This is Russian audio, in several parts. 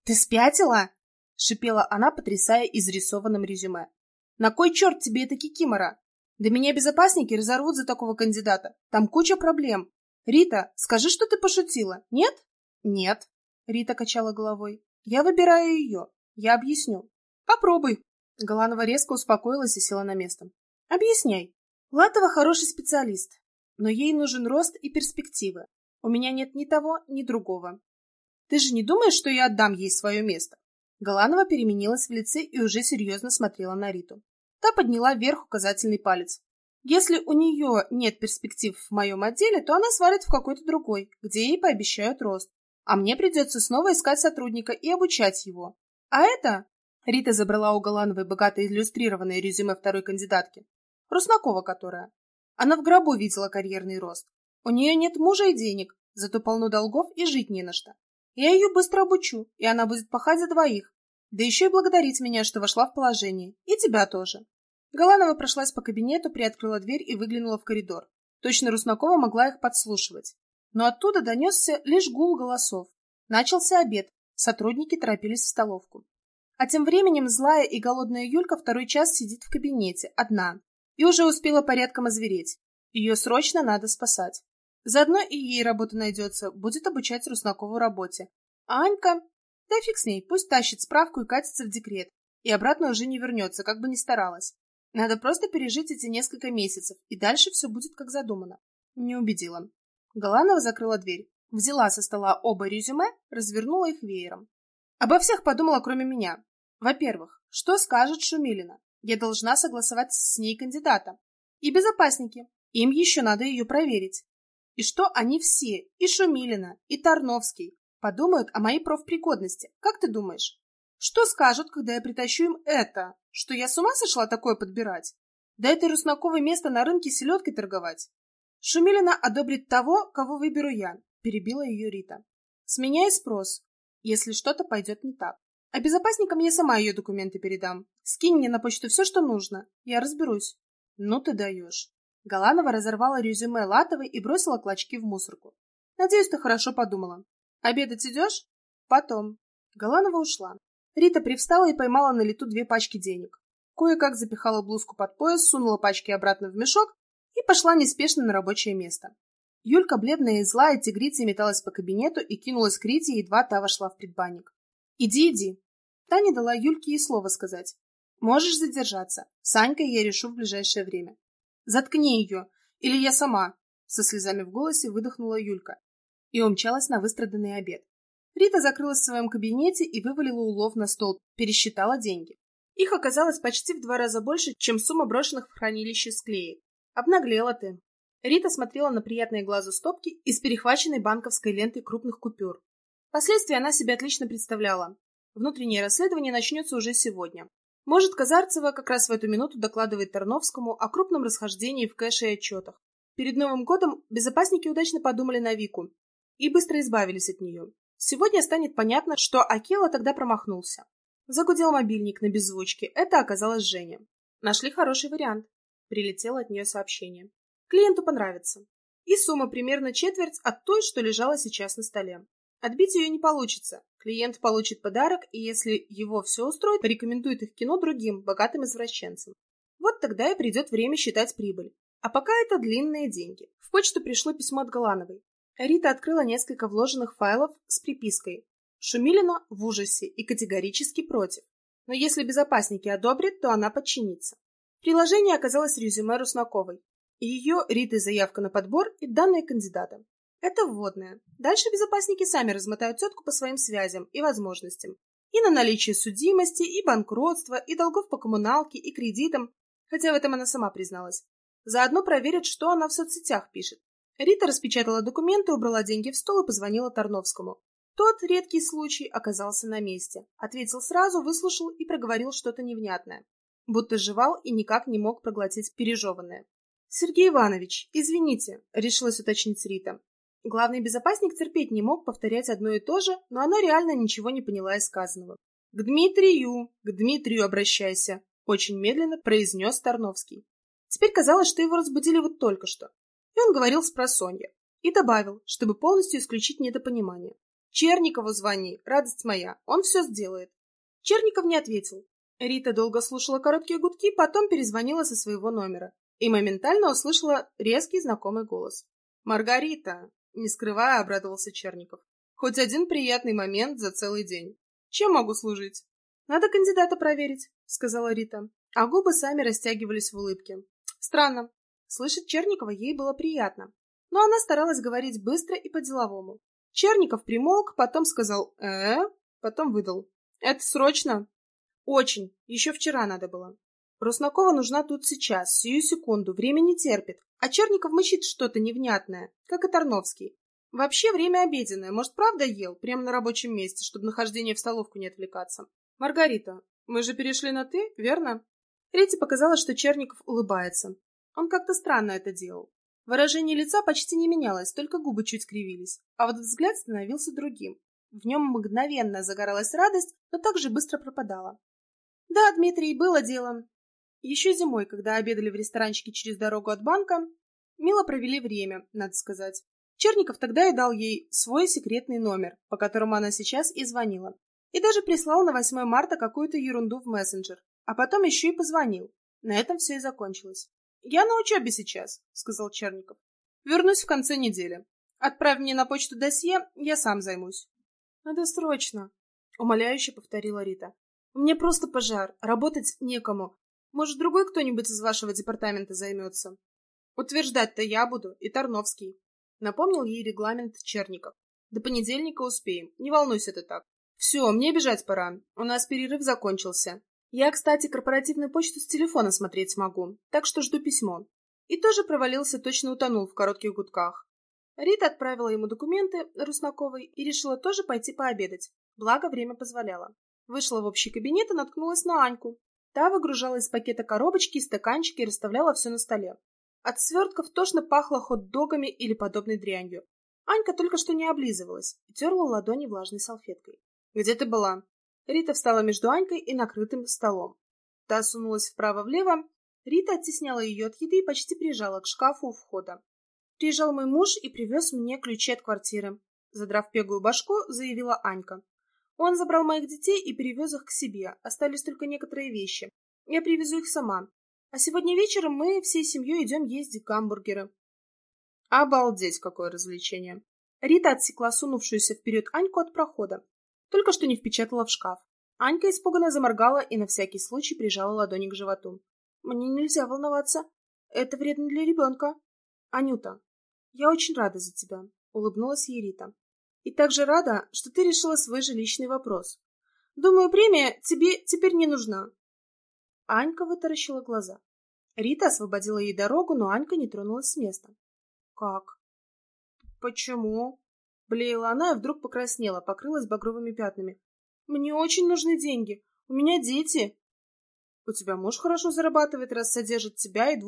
Ты спятила? — шипела она, потрясая изрисованным резюме. На кой черт тебе эта кикимора? Да меня безопасники разорвут за такого кандидата. Там куча проблем. Рита, скажи, что ты пошутила. Нет? Нет. Рита качала головой. Я выбираю ее. Я объясню. Попробуй. Галанова резко успокоилась и села на место. Объясняй. Латова хороший специалист, но ей нужен рост и перспективы. У меня нет ни того, ни другого. Ты же не думаешь, что я отдам ей свое место? Галанова переменилась в лице и уже серьезно смотрела на Риту. Та подняла вверх указательный палец. Если у нее нет перспектив в моем отделе, то она свалит в какой-то другой, где ей пообещают рост. А мне придется снова искать сотрудника и обучать его. А это... Рита забрала у Галановой богато иллюстрированное резюме второй кандидатки. Руснакова которая. Она в гробу видела карьерный рост. У нее нет мужа и денег, зато полно долгов и жить не на что. Я ее быстро обучу, и она будет пахать за двоих. Да еще и благодарить меня, что вошла в положение. И тебя тоже. Галанова прошлась по кабинету, приоткрыла дверь и выглянула в коридор. Точно Руснакова могла их подслушивать. Но оттуда донесся лишь гул голосов. Начался обед. Сотрудники торопились в столовку. А тем временем злая и голодная Юлька второй час сидит в кабинете, одна. И уже успела порядком озвереть. Ее срочно надо спасать. Заодно и ей работа найдется, будет обучать Руснакову работе. А Анька... Да фиг с ней, пусть тащит справку и катится в декрет. И обратно уже не вернется, как бы ни старалась. Надо просто пережить эти несколько месяцев, и дальше все будет как задумано. Не убедила. Галанова закрыла дверь, взяла со стола оба резюме, развернула их веером. Обо всех подумала, кроме меня. Во-первых, что скажет Шумилина? Я должна согласовать с ней кандидата. И безопасники. Им еще надо ее проверить. И что они все, и Шумилина, и Тарновский, подумают о моей профпригодности. Как ты думаешь? Что скажут, когда я притащу им это? Что я с ума сошла такое подбирать? Да этой Руснаковой место на рынке селедкой торговать. Шумилина одобрит того, кого выберу я, перебила ее Рита. С меня и спрос, если что-то пойдет не так. А безопасникам я сама ее документы передам. Скинь мне на почту все, что нужно. Я разберусь. Ну ты даешь. Галанова разорвала резюме Латовой и бросила клочки в мусорку. Надеюсь, ты хорошо подумала. Обедать идешь? Потом. Галанова ушла. Рита привстала и поймала на лету 2 пачки денег. Кое-как запихала блузку под пояс, сунула пачки обратно в мешок и пошла неспешно на рабочее место. Юлька, бледная и злая, тигрицей металась по кабинету и кинулась к Рите, едва та вошла в предбанник. «Иди, иди!» Та не дала Юльке и слова сказать. «Можешь задержаться. С Анькой я решу в ближайшее время». «Заткни ее! Или я сама!» Со слезами в голосе выдохнула Юлька и умчалась на выстраданный обед. Рита закрылась в своем кабинете и вывалила улов на стол, пересчитала деньги. Их оказалось почти в 2 раза больше, чем сумма брошенных в хранилище склеек. Обнаглела ты. Рита смотрела на приятные глазу стопки из перехваченной банковской лентой крупных купюр. Последствия она себе отлично представляла. Внутреннее расследование начнется уже сегодня. Может, Казарцева как раз в эту минуту докладывает Тарновскому о крупном расхождении в кэше и отчетах. Перед Новым годом безопасники удачно подумали на Вику и быстро избавились от нее. Сегодня станет понятно, что Акела тогда промахнулся. Загудел мобильник на беззвучке. Это оказалась Женя. Нашли хороший вариант. Прилетело от нее сообщение. Клиенту понравится. И сумма примерно четверть от той, что лежала сейчас на столе. Отбить ее не получится. Клиент получит подарок, и если его все устроит, порекомендует их кино другим, богатым извращенцам. Вот тогда и придет время считать прибыль. А пока это длинные деньги. В почту пришло письмо от Галановой. Рита открыла несколько вложенных файлов с припиской. Шумилина в ужасе и категорически против. Но если безопасники одобрят, то она подчинится. В приложении оказалось резюме Руснаковой. Ее, Риты, заявка на подбор и данные кандидата. Это вводное. Дальше безопасники сами размотают тетку по своим связям и возможностям. И на наличие судимости, и банкротства, и долгов по коммуналке, и кредитам. Хотя в этом она сама призналась. Заодно проверят, что она в соцсетях пишет. Рита распечатала документы, убрала деньги в стол и позвонила Тарновскому. Тот, редкий случай, оказался на месте. Ответил сразу, выслушал и проговорил что-то невнятное. Будто жевал и никак не мог проглотить пережеванное. «Сергей Иванович, извините», — решилась уточнить Рита. Главный безопасник терпеть не мог повторять одно и то же, но она реально ничего не поняла из сказанного. К Дмитрию обращайся», — очень медленно произнес Тарновский. Теперь казалось, что его разбудили вот только что. И он говорил спросонья. И добавил, чтобы полностью исключить недопонимание. Черникову звони, радость моя, он все сделает. Черников не ответил. Рита долго слушала короткие гудки, потом перезвонила со своего номера и моментально услышала резкий знакомый голос. «Маргарита!» — не скрывая, обрадовался Черников. «Хоть один приятный момент за целый день. Чем могу служить?» «Надо кандидата проверить», — сказала Рита, а губы сами растягивались в улыбке. Странно. Слышать Черникова ей было приятно, но она старалась говорить быстро и по-деловому. Черников примолк, потом сказал потом выдал. «Это срочно?» «Очень. Еще вчера надо было. Руснакова нужна тут сейчас, сию секунду, время не терпит, а Черников мычит что-то невнятное, как и Тарновский. Вообще время обеденное, может, правда ел, прямо на рабочем месте, чтобы нахождение в столовку не отвлекаться. Маргарита, мы же перешли на «ты», верно?» Рите показалось, что Черников улыбается. Он как-то странно это делал. Выражение лица почти не менялось, только губы чуть кривились, а вот взгляд становился другим. В нем мгновенно загоралась радость, но так же быстро пропадала. «Да, Дмитрий, было дело. Еще зимой, когда обедали в ресторанчике через дорогу от банка, мило провели время, надо сказать. Черников тогда и дал ей свой секретный номер, по которому она сейчас и звонила. И даже прислал на 8 марта какую-то ерунду в мессенджер, а потом еще и позвонил. На этом все и закончилось. «Я на учебе сейчас», — сказал Черников. «Вернусь в конце недели. Отправь мне на почту досье, я сам займусь». «Надо срочно», — умоляюще повторила Рита. «Мне просто пожар, работать некому. Может, другой кто-нибудь из вашего департамента займется?» «Утверждать-то я буду, и Тарновский», — напомнил ей регламент Черников. «До понедельника успеем, не волнуйся ты так. Все, мне бежать пора, у нас перерыв закончился. Я, кстати, корпоративную почту с телефона смотреть смогу, так что жду письмо». И тоже провалился, точно утонул в коротких гудках. Рита отправила ему документы Руснаковой и решила тоже пойти пообедать, благо время позволяло. Вышла в общий кабинет и наткнулась на Аньку. Та выгружала из пакета коробочки и стаканчики и расставляла все на столе. От свертков тошно пахло хот-догами или подобной дрянью. Анька только что не облизывалась и терла ладони влажной салфеткой. «Где ты была?» Рита встала между Анькой и накрытым столом. Та сунулась вправо-влево. Рита оттесняла ее от еды и почти прижала к шкафу у входа. «Приезжал мой муж и привез мне ключи от квартиры», — задрав пегую башку, заявила Анька. «Он забрал моих детей и перевез их к себе. Остались только некоторые вещи. Я привезу их сама. А сегодня вечером мы всей семьей идем ездить в гамбургеры». «Обалдеть, какое развлечение!» Рита отсекла сунувшуюся вперед Аньку от прохода. Только что не впечатала в шкаф. Анька испуганно заморгала и на всякий случай прижала ладони к животу. «Мне нельзя волноваться. Это вредно для ребенка». «Анюта, я очень рада за тебя», — улыбнулась ей Рита. «И также рада, что ты решила свой жилищный вопрос. Думаю, премия тебе теперь не нужна». Анька вытаращила глаза. Рита освободила ей дорогу, но Анька не тронулась с места. «Как? Почему?» — блеяла она и вдруг покраснела, покрылась багровыми пятнами. «Мне очень нужны деньги. У меня дети». «У тебя муж хорошо зарабатывает, раз содержит тебя и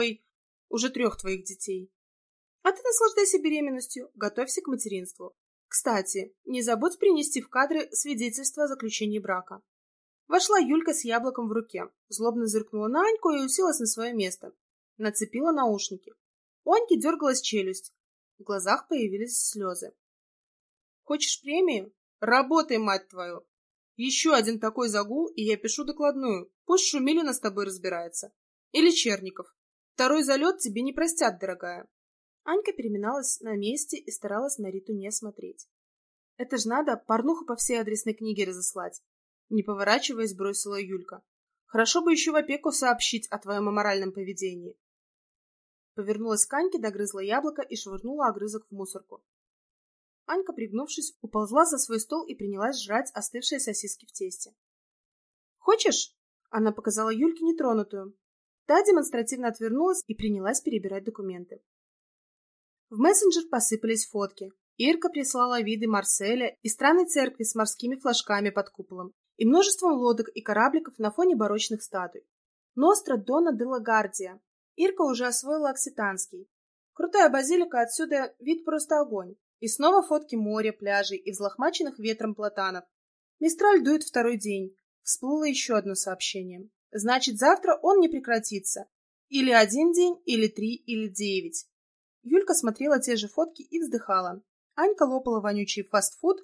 уже 3 твоих детей. А ты наслаждайся беременностью, готовься к материнству. Кстати, не забудь принести в кадры свидетельство о заключении брака». Вошла Юлька с яблоком в руке, злобно зыркнула на Аньку и уселась на свое место. Нацепила наушники. У Аньки дергалась челюсть. В глазах появились слезы. «Хочешь премию? Работай, мать твою! Еще один такой загул, и я пишу докладную. Пусть Шумилина с тобой разбирается. Или Черников. Второй залет тебе не простят, дорогая». Анька переминалась на месте и старалась на Риту не смотреть. «Это ж надо порнуху по всей адресной книге разослать», — не поворачиваясь, бросила Юлька. «Хорошо бы еще в опеку сообщить о твоем аморальном поведении». Повернулась к Аньке, догрызла яблоко и швырнула огрызок в мусорку. Анька, пригнувшись, уползла за свой стол и принялась жрать остывшие сосиски в тесте. «Хочешь?» — она показала Юльке нетронутую. Та демонстративно отвернулась и принялась перебирать документы. В мессенджер посыпались фотки. Ирка прислала виды Марселя и странной церкви с морскими флажками под куполом и множеством лодок и корабликов на фоне барочных статуй. Ностра Дона де ла Гардия. Ирка уже освоила окситанский. Крутая базилика, отсюда вид просто огонь. И снова фотки моря, пляжей и взлохмаченных ветром платанов. Мистраль дует 2-й день. Всплыло еще одно сообщение. Значит, завтра он не прекратится. Или 1 день, или 3, или 9. Юлька смотрела те же фотки и вздыхала. Анька лопала вонючий фастфуд,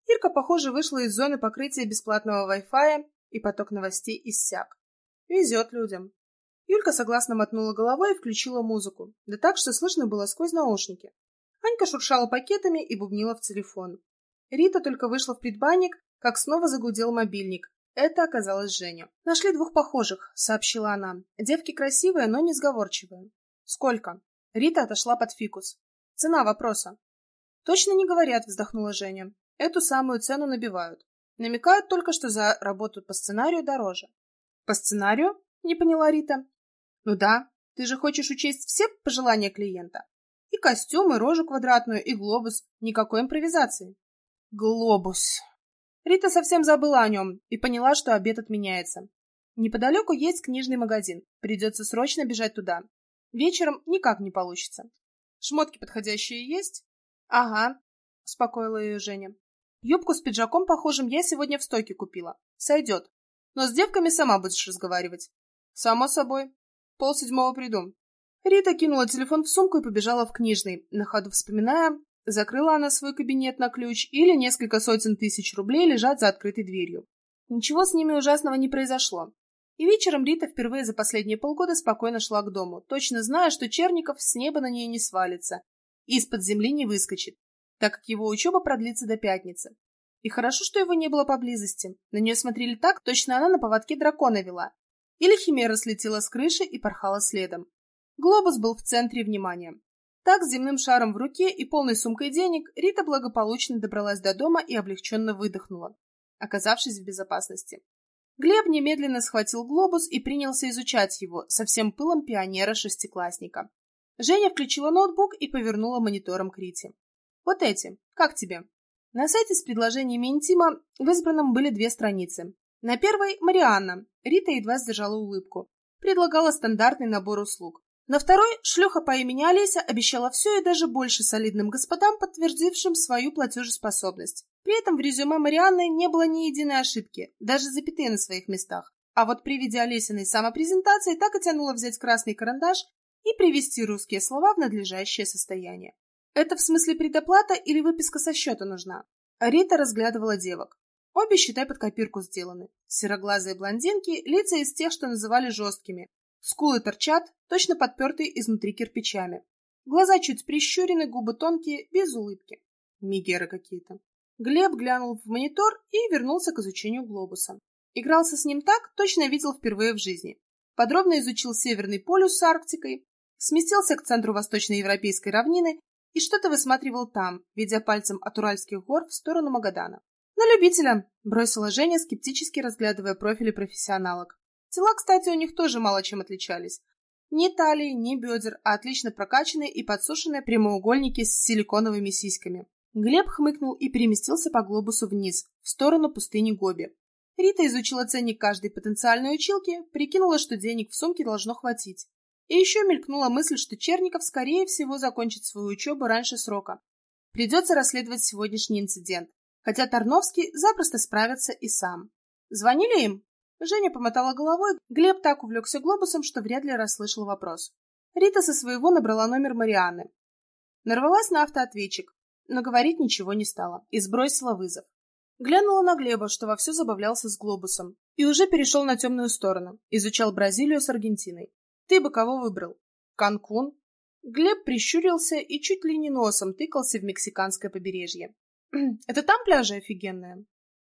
Ирка, похоже, вышла из зоны покрытия бесплатного Wi-Fi, и поток новостей иссяк. Везет людям. Юлька согласно мотнула головой и включила музыку, да так, что слышно было сквозь наушники. Анька шуршала пакетами и бубнила в телефон. Рита только вышла в предбанник, как снова загудел мобильник. Это оказалась Женя. «Нашли двух похожих», — сообщила она. «Девки красивые, но несговорчивые». «Сколько?» Рита отошла под фикус. «Цена вопроса». «Точно не говорят», — вздохнула Женя. «Эту самую цену набивают. Намекают только, что за работу по сценарию дороже». «По сценарию?» — не поняла Рита. «Ну да, ты же хочешь учесть все пожелания клиента. И костюм, и рожу квадратную, и глобус. Никакой импровизации». «Глобус». Рита совсем забыла о нем и поняла, что обед отменяется. Неподалеку есть книжный магазин. Придется срочно бежать туда. Вечером никак не получится. «Шмотки подходящие есть?» «Ага», — успокоила ее Женя. «Юбку с пиджаком похожим я сегодня в стойке купила. Сойдет. Но с девками сама будешь разговаривать». «Само собой. 6:30 приду». Рита кинула телефон в сумку и побежала в книжный, на ходу вспоминая, закрыла она свой кабинет на ключ или несколько сотен тысяч рублей лежат за открытой дверью. Ничего с ними ужасного не произошло. И вечером Рита впервые за последние полгода спокойно шла к дому, точно зная, что Черников с неба на нее не свалится и из-под земли не выскочит, так как его учеба продлится до пятницы. И хорошо, что его не было поблизости. На нее смотрели так, точно она на поводке дракона вела. Или химера слетела с крыши и порхала следом. Глобус был в центре внимания. Так, с земным шаром в руке и полной сумкой денег, Рита благополучно добралась до дома и облегченно выдохнула, оказавшись в безопасности. Глеб немедленно схватил глобус и принялся изучать его со всем пылом пионера-шестиклассника. Женя включила ноутбук и повернула монитором к Рите. «Вот эти. Как тебе?» На сайте с предложениями интима в избранном были 2 страницы. На первой — Марианна. Рита едва сдержала улыбку. Предлагала стандартный набор услуг. На второй шлюха по имени Олеся обещала все и даже больше солидным господам, подтвердившим свою платежеспособность. При этом в резюме Марианны не было ни единой ошибки, даже запятые на своих местах. А вот при виде Олесиной самопрезентации так и тянуло взять красный карандаш и привести русские слова в надлежащее состояние. Это в смысле предоплата или выписка со счета нужна? Рита разглядывала девок. Обе, считай, под копирку сделаны. Сероглазые блондинки, лица из тех, что называли жесткими. Скулы торчат, точно подпертые изнутри кирпичами. Глаза чуть прищурены, губы тонкие, без улыбки. Мегеры какие-то. Глеб глянул в монитор и вернулся к изучению глобуса. Игрался с ним так, точно видел впервые в жизни. Подробно изучил Северный полюс с Арктикой, сместился к центру восточноевропейской равнины и что-то высматривал там, ведя пальцем от Уральских гор в сторону Магадана. «На любителя!» — бросила Женя, скептически разглядывая профили профессионалок. Тела, кстати, у них тоже мало чем отличались. Ни талии, ни бедер, а отлично прокачанные и подсушенные прямоугольники с силиконовыми сиськами. Глеб хмыкнул и переместился по глобусу вниз, в сторону пустыни Гоби. Рита изучила ценник каждой потенциальной училки, прикинула, что денег в сумке должно хватить. И еще мелькнула мысль, что Черников, скорее всего, закончит свою учебу раньше срока. Придется расследовать сегодняшний инцидент, хотя Тарновский запросто справится и сам. Звонили им? Женя помотала головой, Глеб так увлекся глобусом, что вряд ли расслышал вопрос. Рита со своего набрала номер Марианны. Нарвалась на автоответчик, но говорить ничего не стала и сбросила вызов. Глянула на Глеба, что вовсю забавлялся с глобусом, и уже перешел на темную сторону, изучал Бразилию с Аргентиной. Ты бы кого выбрал? Канкун? Глеб прищурился и чуть ли не носом тыкался в мексиканское побережье. Это там пляжи офигенные?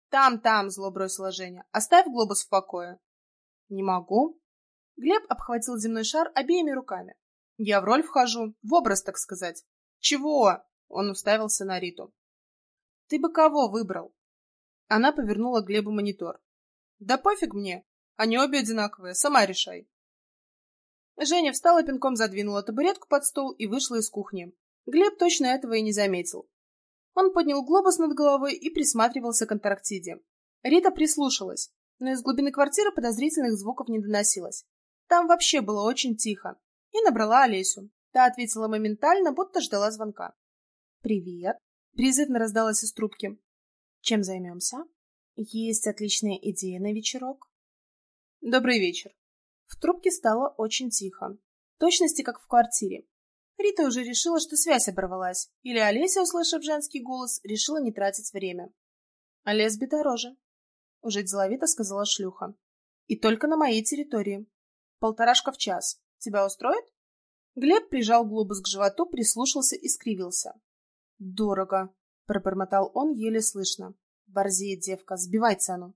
Там, зло бросила Женя. Оставь глобус в покое. Не могу. Глеб обхватил земной шар обеими руками. Я в роль вхожу, в образ, так сказать. Чего? Он уставился на Риту. Ты бы кого выбрал? Она повернула к Глебу монитор. Да пофиг мне. Они обе одинаковые, сама решай. Женя встала, пинком задвинула табуретку под стол и вышла из кухни. Глеб точно этого и не заметил. Он поднял глобус над головой и присматривался к Антарктиде. Рита прислушалась, но из глубины квартиры подозрительных звуков не доносилось. Там вообще было очень тихо. И набрала Олесю. Та ответила моментально, будто ждала звонка. «Привет», — призывно раздалась из трубки. «Чем займемся? Есть отличная идея на вечерок». «Добрый вечер». В трубке стало очень тихо. В точности, как в квартире. Рита уже решила, что связь оборвалась, или Олеся, услышав женский голос, решила не тратить время. А лесби дороже, уже деловито сказала шлюха. И только на моей территории. 1,5 в час. Тебя устроит? Глеб прижал глобус к животу, прислушался и скривился. Дорого, пробормотал он еле слышно. Борзеет девка, сбивай цену.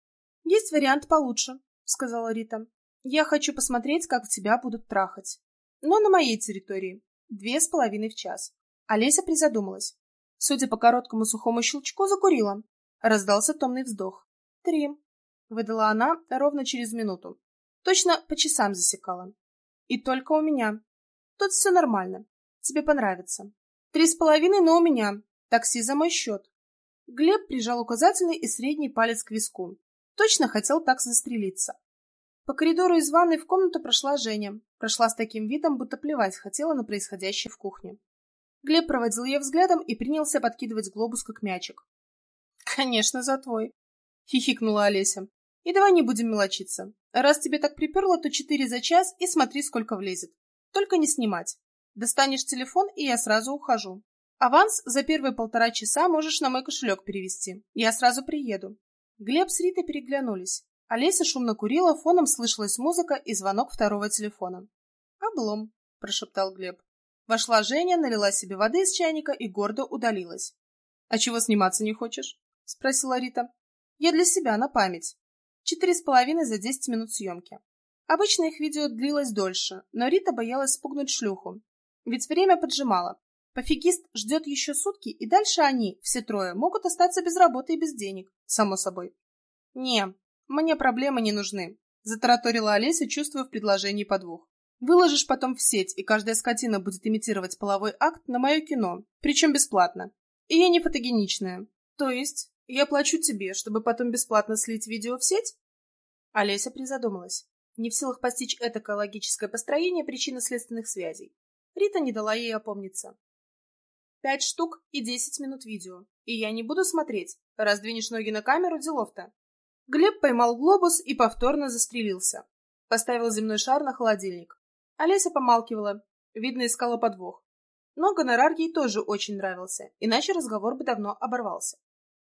Есть вариант получше, сказала Рита. Я хочу посмотреть, как тебя будут трахать. Но на моей территории. 2,5 в час. Олеся призадумалась. Судя по короткому сухому щелчку, закурила. Раздался томный вздох. 3, выдала она ровно через минуту. Точно по часам засекала. И только у меня. Тут все нормально. Тебе понравится. 3,5, но у меня. Такси за мой счет. Глеб прижал указательный и средний палец к виску. Точно хотел так застрелиться. По коридору из ванной в комнату прошла Женя. Прошла с таким видом, будто плевать хотела на происходящее в кухне. Глеб проводил ее взглядом и принялся подкидывать глобус, как мячик. «Конечно, за твой», — хихикнула Олеся. «И давай не будем мелочиться. Раз тебе так приперло, то 4 за час и смотри, сколько влезет. Только не снимать. Достанешь телефон, и я сразу ухожу. Аванс за первые 1,5 часа можешь на мой кошелек перевести. Я сразу приеду». Глеб с Ритой переглянулись. Олеся шумно курила, фоном слышалась музыка и звонок второго телефона. «Облом», — прошептал Глеб. Вошла Женя, налила себе воды из чайника и гордо удалилась. «А чего сниматься не хочешь?» — спросила Рита. «Я для себя, на память. 4,5 за 10 минут съемки». Обычно их видео длилось дольше, но Рита боялась спугнуть шлюху. Ведь время поджимало. Пофигист ждет еще сутки, и дальше они, все трое, могут остаться без работы и без денег, само собой. «Не, мне проблемы не нужны», — затараторила Олеся, чувствуя в предложении подвох. «Выложишь потом в сеть, и каждая скотина будет имитировать половой акт на мое кино, причем бесплатно. И я не фотогеничная. То есть я плачу тебе, чтобы потом бесплатно слить видео в сеть?» Олеся призадумалась. Не в силах постичь этакое логическое построение причинно-следственных связей. Рита не дала ей опомниться. 5 штук и 10 минут видео. И я не буду смотреть. Раз двинешь ноги на камеру, делов-то. Глеб поймал глобус и повторно застрелился. Поставил земной шар на холодильник. Олеся помалкивала. Видно, искала подвох. Но гонорар ей тоже очень нравился, иначе разговор бы давно оборвался.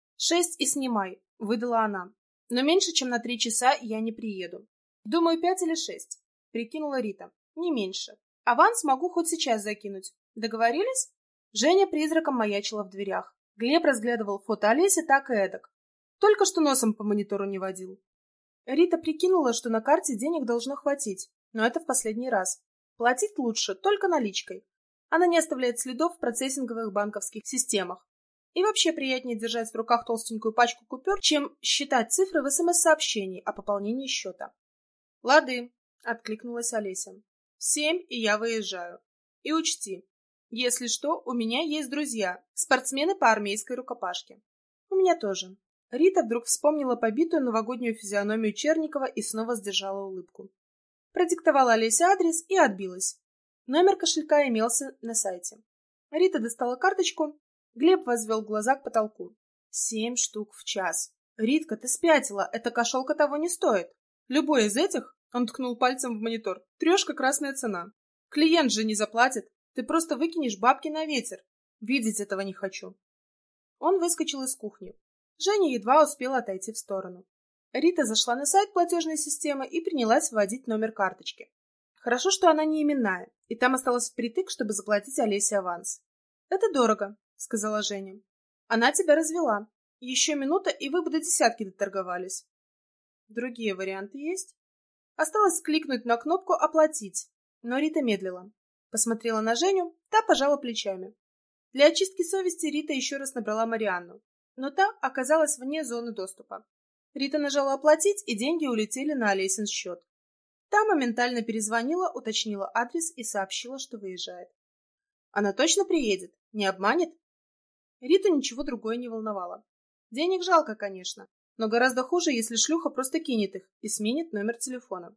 6 и снимай, выдала она. Но меньше, чем на 3 часа я не приеду. Думаю, 5 или 6, прикинула Рита. Не меньше. Аванс могу хоть сейчас закинуть. Договорились? Женя призраком маячила в дверях. Глеб разглядывал фото Олеси так и эдак. Только что носом по монитору не водил. Рита прикинула, что на карте денег должно хватить, но это в последний раз. Платить лучше только наличкой. Она не оставляет следов в процессинговых банковских системах. И вообще приятнее держать в руках толстенькую пачку купюр, чем считать цифры в СМС-сообщении о пополнении счета. «Лады», — откликнулась Олеся. 7, и я выезжаю. И учти, если что, у меня есть друзья, спортсмены по армейской рукопашке. У меня тоже. Рита вдруг вспомнила побитую новогоднюю физиономию Черникова и снова сдержала улыбку. Продиктовала Олесе адрес и отбилась. Номер кошелька имелся на сайте. Рита достала карточку. Глеб возвел глаза к потолку. 7 штук в час. Ритка, ты спятила, эта кошелка того не стоит. Любой из этих, он ткнул пальцем в монитор, 3 красная цена. Клиент же не заплатит. Ты просто выкинешь бабки на ветер. Видеть этого не хочу. Он выскочил из кухни. Женя едва успела отойти в сторону. Рита зашла на сайт платежной системы и принялась вводить номер карточки. Хорошо, что она не именная, и там осталось впритык, чтобы заплатить Олесе аванс. «Это дорого», — сказала Женя. «Она тебя развела. Еще минута, и вы бы до 10 доторговались». «Другие варианты есть?» Осталось кликнуть на кнопку «Оплатить», но Рита медлила. Посмотрела на Женю, та пожала плечами. Для очистки совести Рита еще раз набрала Марианну, но та оказалась вне зоны доступа. Рита нажала «Оплатить», и деньги улетели на Олесин счет. Та моментально перезвонила, уточнила адрес и сообщила, что выезжает. Она точно приедет? Не обманет? Риту ничего другое не волновало. Денег жалко, конечно, но гораздо хуже, если шлюха просто кинет их и сменит номер телефона.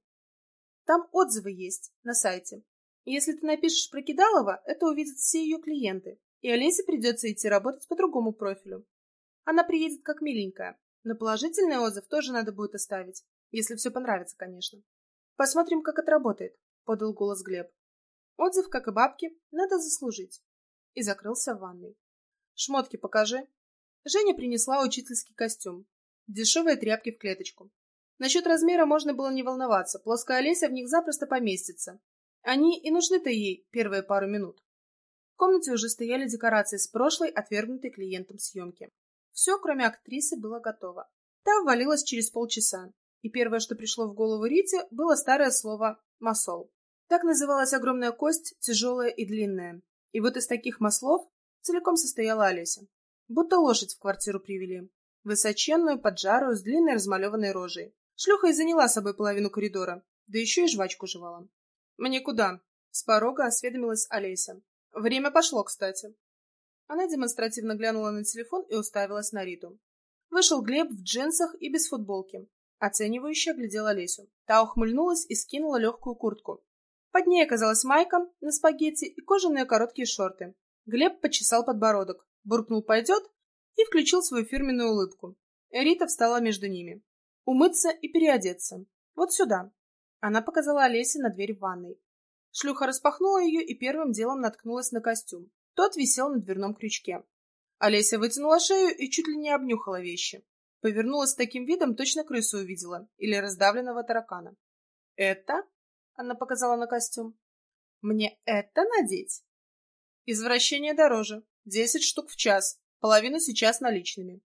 Там отзывы есть на сайте. И если ты напишешь про Кидалова, это увидят все ее клиенты, и Олесе придется идти работать по другому профилю. Она приедет как миленькая, но положительный отзыв тоже надо будет оставить, если все понравится, конечно. Посмотрим, как отработает, подал голос Глеб. Отзыв, как и бабки, надо заслужить. И закрылся в ванной. Шмотки покажи. Женя принесла учительский костюм. Дешевые тряпки в клеточку. Насчет размера можно было не волноваться, плоская Олеся в них запросто поместится. Они и нужны-то ей первые пару минут. В комнате уже стояли декорации с прошлой, отвергнутой клиентом съемки. Все, кроме актрисы, было готово. Та ввалилась через полчаса, и первое, что пришло в голову Рите, было старое слово «масол». Так называлась огромная кость, тяжелая и длинная. И вот из таких маслов целиком состояла Олеся. Будто лошадь в квартиру привели. Высоченную, поджарую, с длинной размалеванной рожей. Шлюха и заняла собой половину коридора, да еще и жвачку жевала. «Мне куда?» — с порога осведомилась Олеся. «Время пошло, кстати». Она демонстративно глянула на телефон и уставилась на Риту. Вышел Глеб в джинсах и без футболки. Оценивающе оглядел Олесю. Та ухмыльнулась и скинула легкую куртку. Под ней оказалась майка на спагетти и кожаные короткие шорты. Глеб почесал подбородок, буркнул «пойдет» и включил свою фирменную улыбку. Рита встала между ними. Умыться и переодеться. Вот сюда. Она показала Олесе на дверь в ванной. Шлюха распахнула ее и первым делом наткнулась на костюм. Тот висел на дверном крючке. Олеся вытянула шею и чуть ли не обнюхала вещи. Повернулась с таким видом, точно крысу увидела или раздавленного таракана. «Это?» — она показала на костюм. «Мне это надеть?» «Извращение дороже. 10 штук в час. Половину сейчас наличными».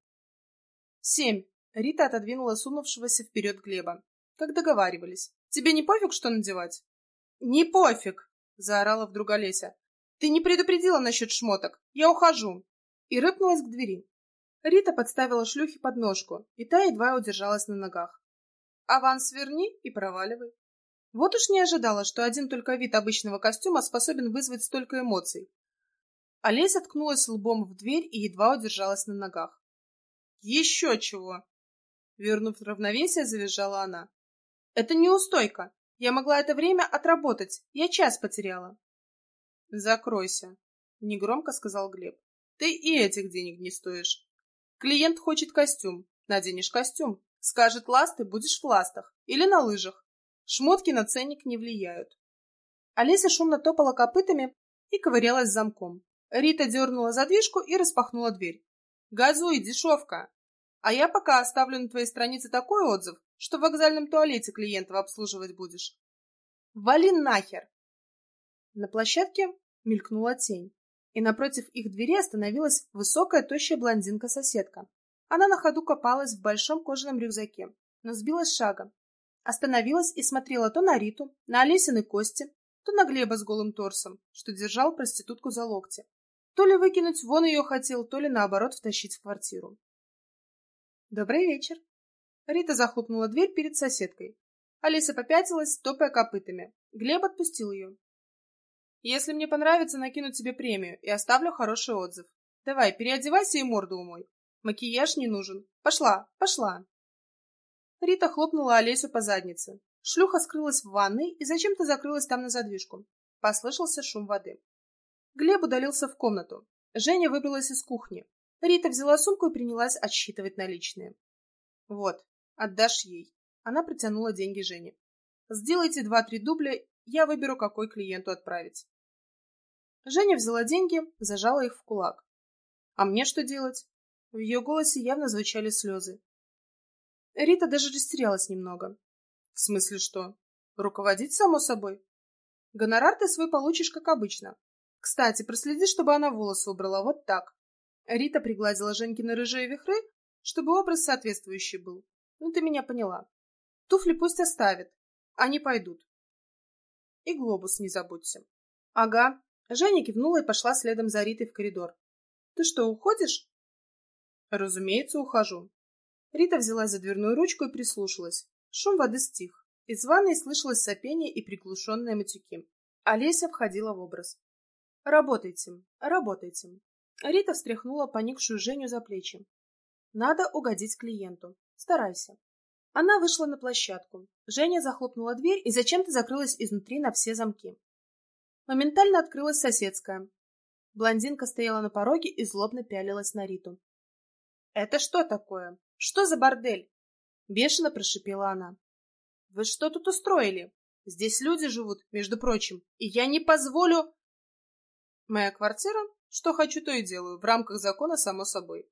7. Рита отодвинула сунувшегося вперед Глеба. «Как договаривались. Тебе не пофиг, что надевать?» «Не пофиг!» — заорала вдруг Олеся. «Ты не предупредила насчет шмоток. Я ухожу!» И рыпнулась к двери. Рита подставила шлюхе подножку, и та едва удержалась на ногах. «Аванс верни и проваливай». Вот уж не ожидала, что один только вид обычного костюма способен вызвать столько эмоций. Олеся ткнулась лбом в дверь и едва удержалась на ногах. «Еще чего!» Вернув равновесие, завизжала она. «Это неустойка. Я могла это время отработать. Я час потеряла». «Закройся», — негромко сказал Глеб. «Ты и этих денег не стоишь. Клиент хочет костюм. Наденешь костюм. Скажет ласты, будешь в ластах. Или на лыжах. Шмотки на ценник не влияют». Олеся шумно топала копытами и ковырялась с замком. Рита дернула задвижку и распахнула дверь. «Газуй, дешевка! А я пока оставлю на твоей странице такой отзыв, что в вокзальном туалете клиентов обслуживать будешь. Вали нахер!» На площадке мелькнула тень, и напротив их двери остановилась высокая тощая блондинка-соседка. Она на ходу копалась в большом кожаном рюкзаке, но сбилась с шага. Остановилась и смотрела то на Риту, на Олесины кости, то на Глеба с голым торсом, что держал проститутку за локти. То ли выкинуть вон ее хотел, то ли наоборот втащить в квартиру. «Добрый вечер!» Рита захлопнула дверь перед соседкой. Олеся попятилась, топая копытами. Глеб отпустил ее. «Если мне понравится, накину тебе премию и оставлю хороший отзыв. Давай, переодевайся и морду умой. Макияж не нужен. Пошла, пошла!» Рита хлопнула Олесю по заднице. Шлюха скрылась в ванной и зачем-то закрылась там на задвижку. Послышался шум воды. Глеб удалился в комнату. Женя выбралась из кухни. Рита взяла сумку и принялась отсчитывать наличные. «Вот, отдашь ей». Она протянула деньги Жене. «Сделайте 2-3 дубля, я выберу, какой клиенту отправить». Женя взяла деньги, зажала их в кулак. «А мне что делать?» В ее голосе явно звучали слезы. Рита даже растерялась немного. «В смысле что? Руководить, само собой? Гонорар ты свой получишь, как обычно. Кстати, проследи, чтобы она волосы убрала вот так». Рита пригладила Женькины рыжие вихры, чтобы образ соответствующий был. «Ну, ты меня поняла. Туфли пусть оставит. Они пойдут. И глобус не забудьте». «Ага». Женя кивнула и пошла следом за Ритой в коридор. «Ты что, уходишь?» «Разумеется, ухожу». Рита взялась за дверную ручку и прислушалась. Шум воды стих. Из ванной слышалось сопение и приглушенные матюки. Олеся входила в образ. «Работайте, работайте». Рита встряхнула поникшую Женю за плечи. «Надо угодить клиенту. Старайся». Она вышла на площадку. Женя захлопнула дверь и зачем-то закрылась изнутри на все замки. Моментально открылась соседская. Блондинка стояла на пороге и злобно пялилась на Риту. «Это что такое? Что за бордель?» Бешено прошипела она. «Вы что тут устроили? Здесь люди живут, между прочим, и я не позволю...» «Моя квартира? Что хочу, то и делаю, в рамках закона, само собой.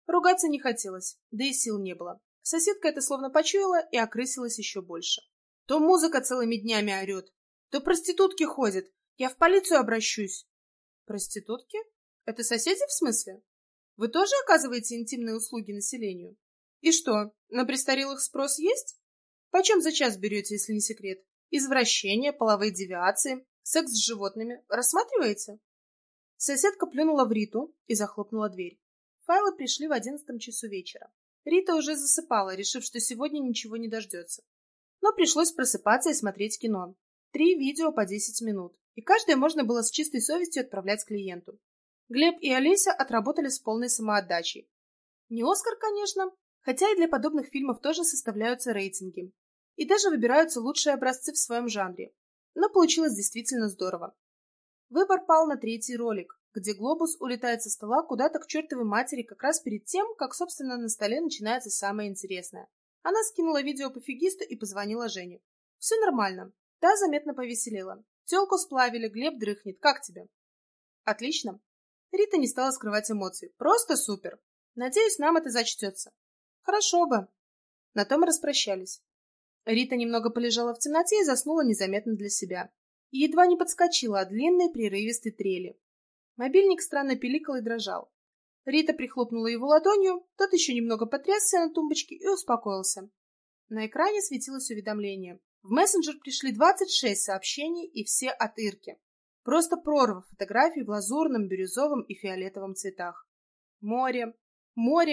Ругаться не хотелось, да и сил не было. Соседка это словно почуяла и окрысилась еще больше. То музыка целыми днями орет, то проститутки ходят. Я в полицию обращусь. Проститутки? Это соседи в смысле? Вы тоже оказываете интимные услуги населению? И что, на престарелых спрос есть? Почем за час берете, если не секрет? Извращения, половые девиации, секс с животными рассматриваете? Соседка плюнула в Риту и захлопнула дверь. Файлы пришли в 11 часу вечера. Рита уже засыпала, решив, что сегодня ничего не дождется. Но пришлось просыпаться и смотреть кино. 3 видео по 10 минут, и каждое можно было с чистой совестью отправлять клиенту. Глеб и Олеся отработали с полной самоотдачей. Не Оскар, конечно, хотя и для подобных фильмов тоже составляются рейтинги. И даже выбираются лучшие образцы в своем жанре. Но получилось действительно здорово. Выбор пал на 3-й ролик, где глобус улетает со стола куда-то к чертовой матери как раз перед тем, как, собственно, на столе начинается самое интересное. Она скинула видео пофигисту и позвонила Жене. Все нормально. Та заметно повеселела. Тёлку сплавили, Глеб дрыхнет. Как тебе? Отлично. Рита не стала скрывать эмоций. Просто супер. Надеюсь, нам это зачтется. Хорошо бы. На том и распрощались. Рита немного полежала в темноте и заснула незаметно для себя. И едва не подскочила от длинной прерывистой трели. Мобильник странно пиликал и дрожал. Рита прихлопнула его ладонью, тот еще немного потрясся на тумбочке и успокоился. На экране светилось уведомление. В мессенджер пришли 26 сообщений, и все от Ирки. Просто прорва фотографий в лазурном, бирюзовом и фиолетовом цветах. Море, море,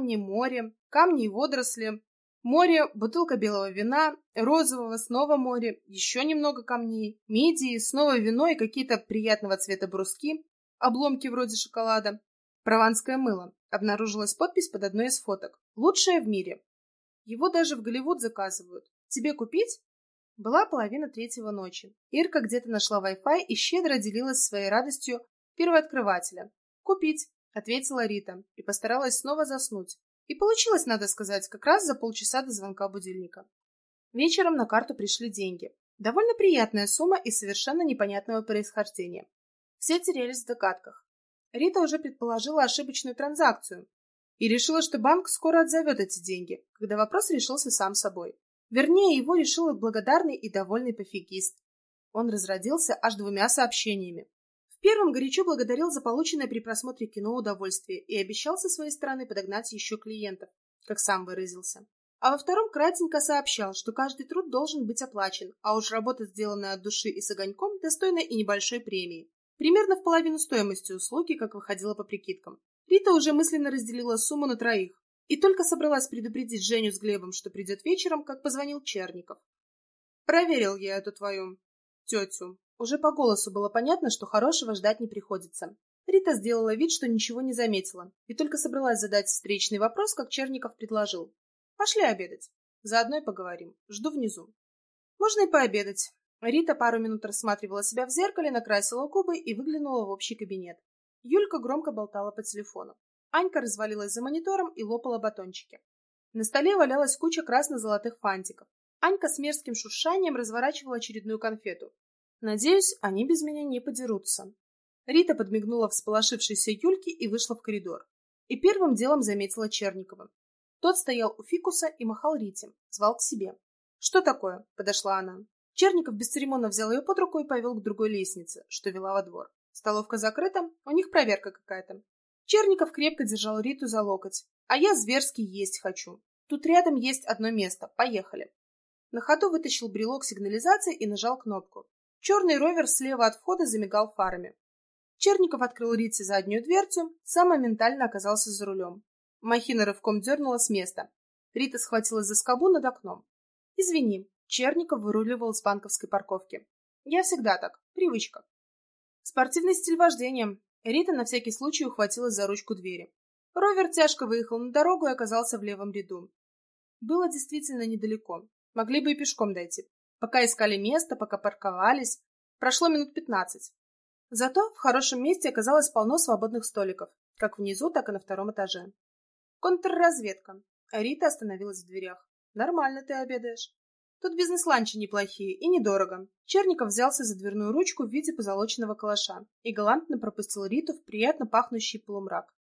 камни и водоросли. Море, бутылка белого вина, розового, снова море, еще немного камней, мидии, снова вино и какие-то приятного цвета бруски, обломки вроде шоколада. Прованское мыло. Обнаружилась подпись под одной из фоток. Лучшее в мире. Его даже в Голливуд заказывают. Тебе купить? Была 2:30 ночи. Ирка где-то нашла Wi-Fi и щедро делилась своей радостью первооткрывателя. «Купить», — ответила Рита и постаралась снова заснуть. И получилось, надо сказать, как раз за полчаса до звонка будильника. Вечером на карту пришли деньги. Довольно приятная сумма и совершенно непонятного происхождения. Все терялись в догадках. Рита уже предположила ошибочную транзакцию и решила, что банк скоро отзовет эти деньги, когда вопрос решился сам собой. Вернее, его решил благодарный и довольный пофигист. Он разродился аж 2 сообщениями. В первом горячо благодарил за полученное при просмотре кино удовольствие и обещал со своей стороны подогнать еще клиентов, как сам выразился. А во втором кратенько сообщал, что каждый труд должен быть оплачен, а уж работа, сделанная от души и с огоньком, достойна и небольшой премии. Примерно в половину стоимости услуги, как выходило по прикидкам. Рита уже мысленно разделила сумму на 3. И только собралась предупредить Женю с Глебом, что придет вечером, как позвонил Черников. «Проверил я эту твою тетю». Уже по голосу было понятно, что хорошего ждать не приходится. Рита сделала вид, что ничего не заметила, и только собралась задать встречный вопрос, как Черников предложил. «Пошли обедать. Заодно и поговорим. Жду внизу». «Можно и пообедать». Рита пару минут рассматривала себя в зеркале, накрасила губы и выглянула в общий кабинет. Юлька громко болтала по телефону. Анька развалилась за монитором и лопала батончики. На столе валялась куча красно-золотых фантиков. Анька с мерзким шуршанием разворачивала очередную конфету. «Надеюсь, они без меня не подерутся». Рита подмигнула всполошившейся Юльке и вышла в коридор. И первым делом заметила Черникова. Тот стоял у фикуса и махал Рите, звал к себе. «Что такое?» — подошла она. Черников бесцеремонно взял ее под руку и повел к другой лестнице, что вела во двор. Столовка закрыта, у них проверка какая-то. Черников крепко держал Риту за локоть. «А я зверски есть хочу. Тут рядом есть одно место. Поехали». На ходу вытащил брелок сигнализации и нажал кнопку. Черный ровер слева от входа замигал фарами. Черников открыл Рите заднюю дверцу, сам моментально оказался за рулем. Махина рывком дернула с места. Рита схватилась за скобу над окном. «Извини», — Черников выруливал с банковской парковки. «Я всегда так. Привычка». Спортивный стиль вождения. Рита на всякий случай ухватилась за ручку двери. Ровер тяжко выехал на дорогу и оказался в левом ряду. Было действительно недалеко. Могли бы и пешком дойти. Пока искали место, пока парковались. Прошло минут 15. Зато в хорошем месте оказалось полно свободных столиков, как внизу, так и на 2-м этаже. Контрразведка. Рита остановилась в дверях. «Нормально ты обедаешь». Тут бизнес-ланчи неплохие и недорого. Черников взялся за дверную ручку в виде позолоченного калаша и галантно пропустил Риту в приятно пахнущий полумрак.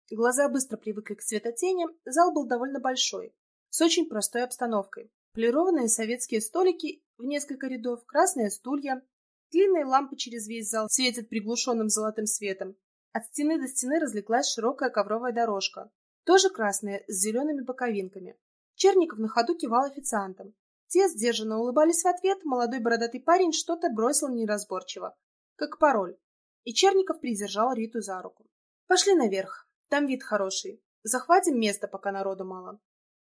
Глаза быстро привыкли к светотени, зал был довольно большой, с очень простой обстановкой. Полированные советские столики в несколько рядов, красные стулья, длинные лампы через весь зал светят приглушенным золотым светом. От стены до стены разлеглась широкая ковровая дорожка, тоже красная, с зелеными боковинками. Черников на ходу кивал официантам. Те сдержанно улыбались в ответ, молодой бородатый парень что-то бросил неразборчиво, как пароль, и Черников придержал Риту за руку. «Пошли наверх, там вид хороший. Захватим место, пока народу мало».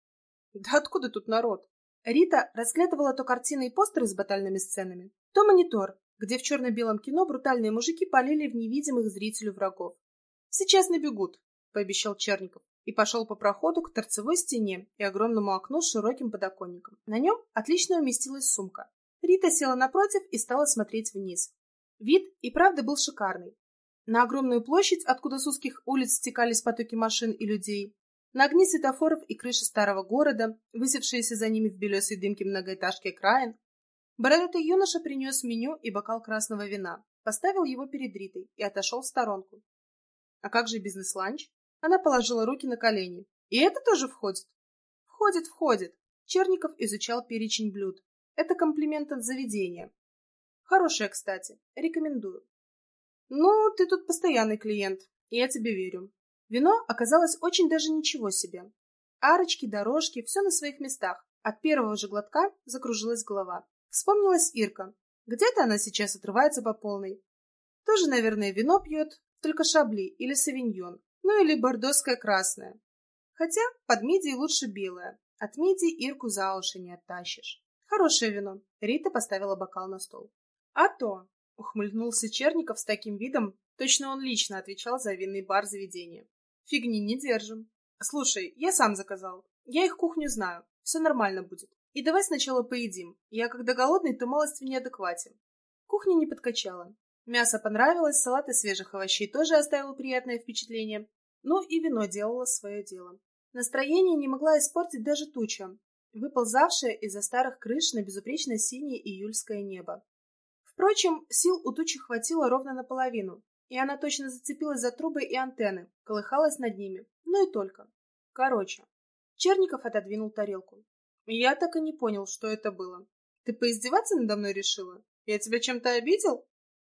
«Да откуда тут народ?» Рита разглядывала то картины и постеры с батальными сценами, то монитор, где в черно-белом кино брутальные мужики палили в невидимых зрителю врагов. «Сейчас набегут», — пообещал Черников, и пошел по проходу к торцевой стене и огромному окну с широким подоконником. На нем отлично уместилась сумка. Рита села напротив и стала смотреть вниз. Вид и правда был шикарный. На огромную площадь, откуда с узких улиц стекались потоки машин и людей, на огни светофоров и крыши старого города, высевшиеся за ними в белесой дымке многоэтажки окраин, бородатый юноша принес меню и бокал красного вина, поставил его перед Ритой и отошел в сторонку. «А как же бизнес-ланч?» Она положила руки на колени. «И это тоже входит?» «Входит, входит». Черников изучал перечень блюд. Это комплимент от заведения. Хорошее, кстати. Рекомендую. «Ну, ты тут постоянный клиент, и я тебе верю». Вино оказалось очень даже ничего себе. Арочки, дорожки, все на своих местах. От первого же глотка закружилась голова. Вспомнилась Ирка. Где-то она сейчас отрывается по полной. Тоже, наверное, вино пьет, только шабли или савиньон. Ну или бордоское красное. Хотя под мидией лучше белое. От мидии Ирку за уши не оттащишь. Хорошее вино. Рита поставила бокал на стол. «А то!» — ухмыльнулся Черников с таким видом, точно он лично отвечал за винный бар заведения. «Фигни не держим. Слушай, я сам заказал. Я их кухню знаю. Все нормально будет. И давай сначала поедим. Я когда голодный, то малость в неадеквате». Кухня не подкачала. Мясо понравилось, салат из свежих овощей тоже оставил приятное впечатление. Ну и вино делало свое дело. Настроение не могла испортить даже туча, выползавшая из-за старых крыш на безупречно синее июльское небо. Впрочем, сил у тучи хватило ровно наполовину, и она точно зацепилась за трубы и антенны, колыхалась над ними, ну и только. Короче, Черников отодвинул тарелку. Я так и не понял, что это было. Ты поиздеваться надо мной решила? Я тебя чем-то обидел?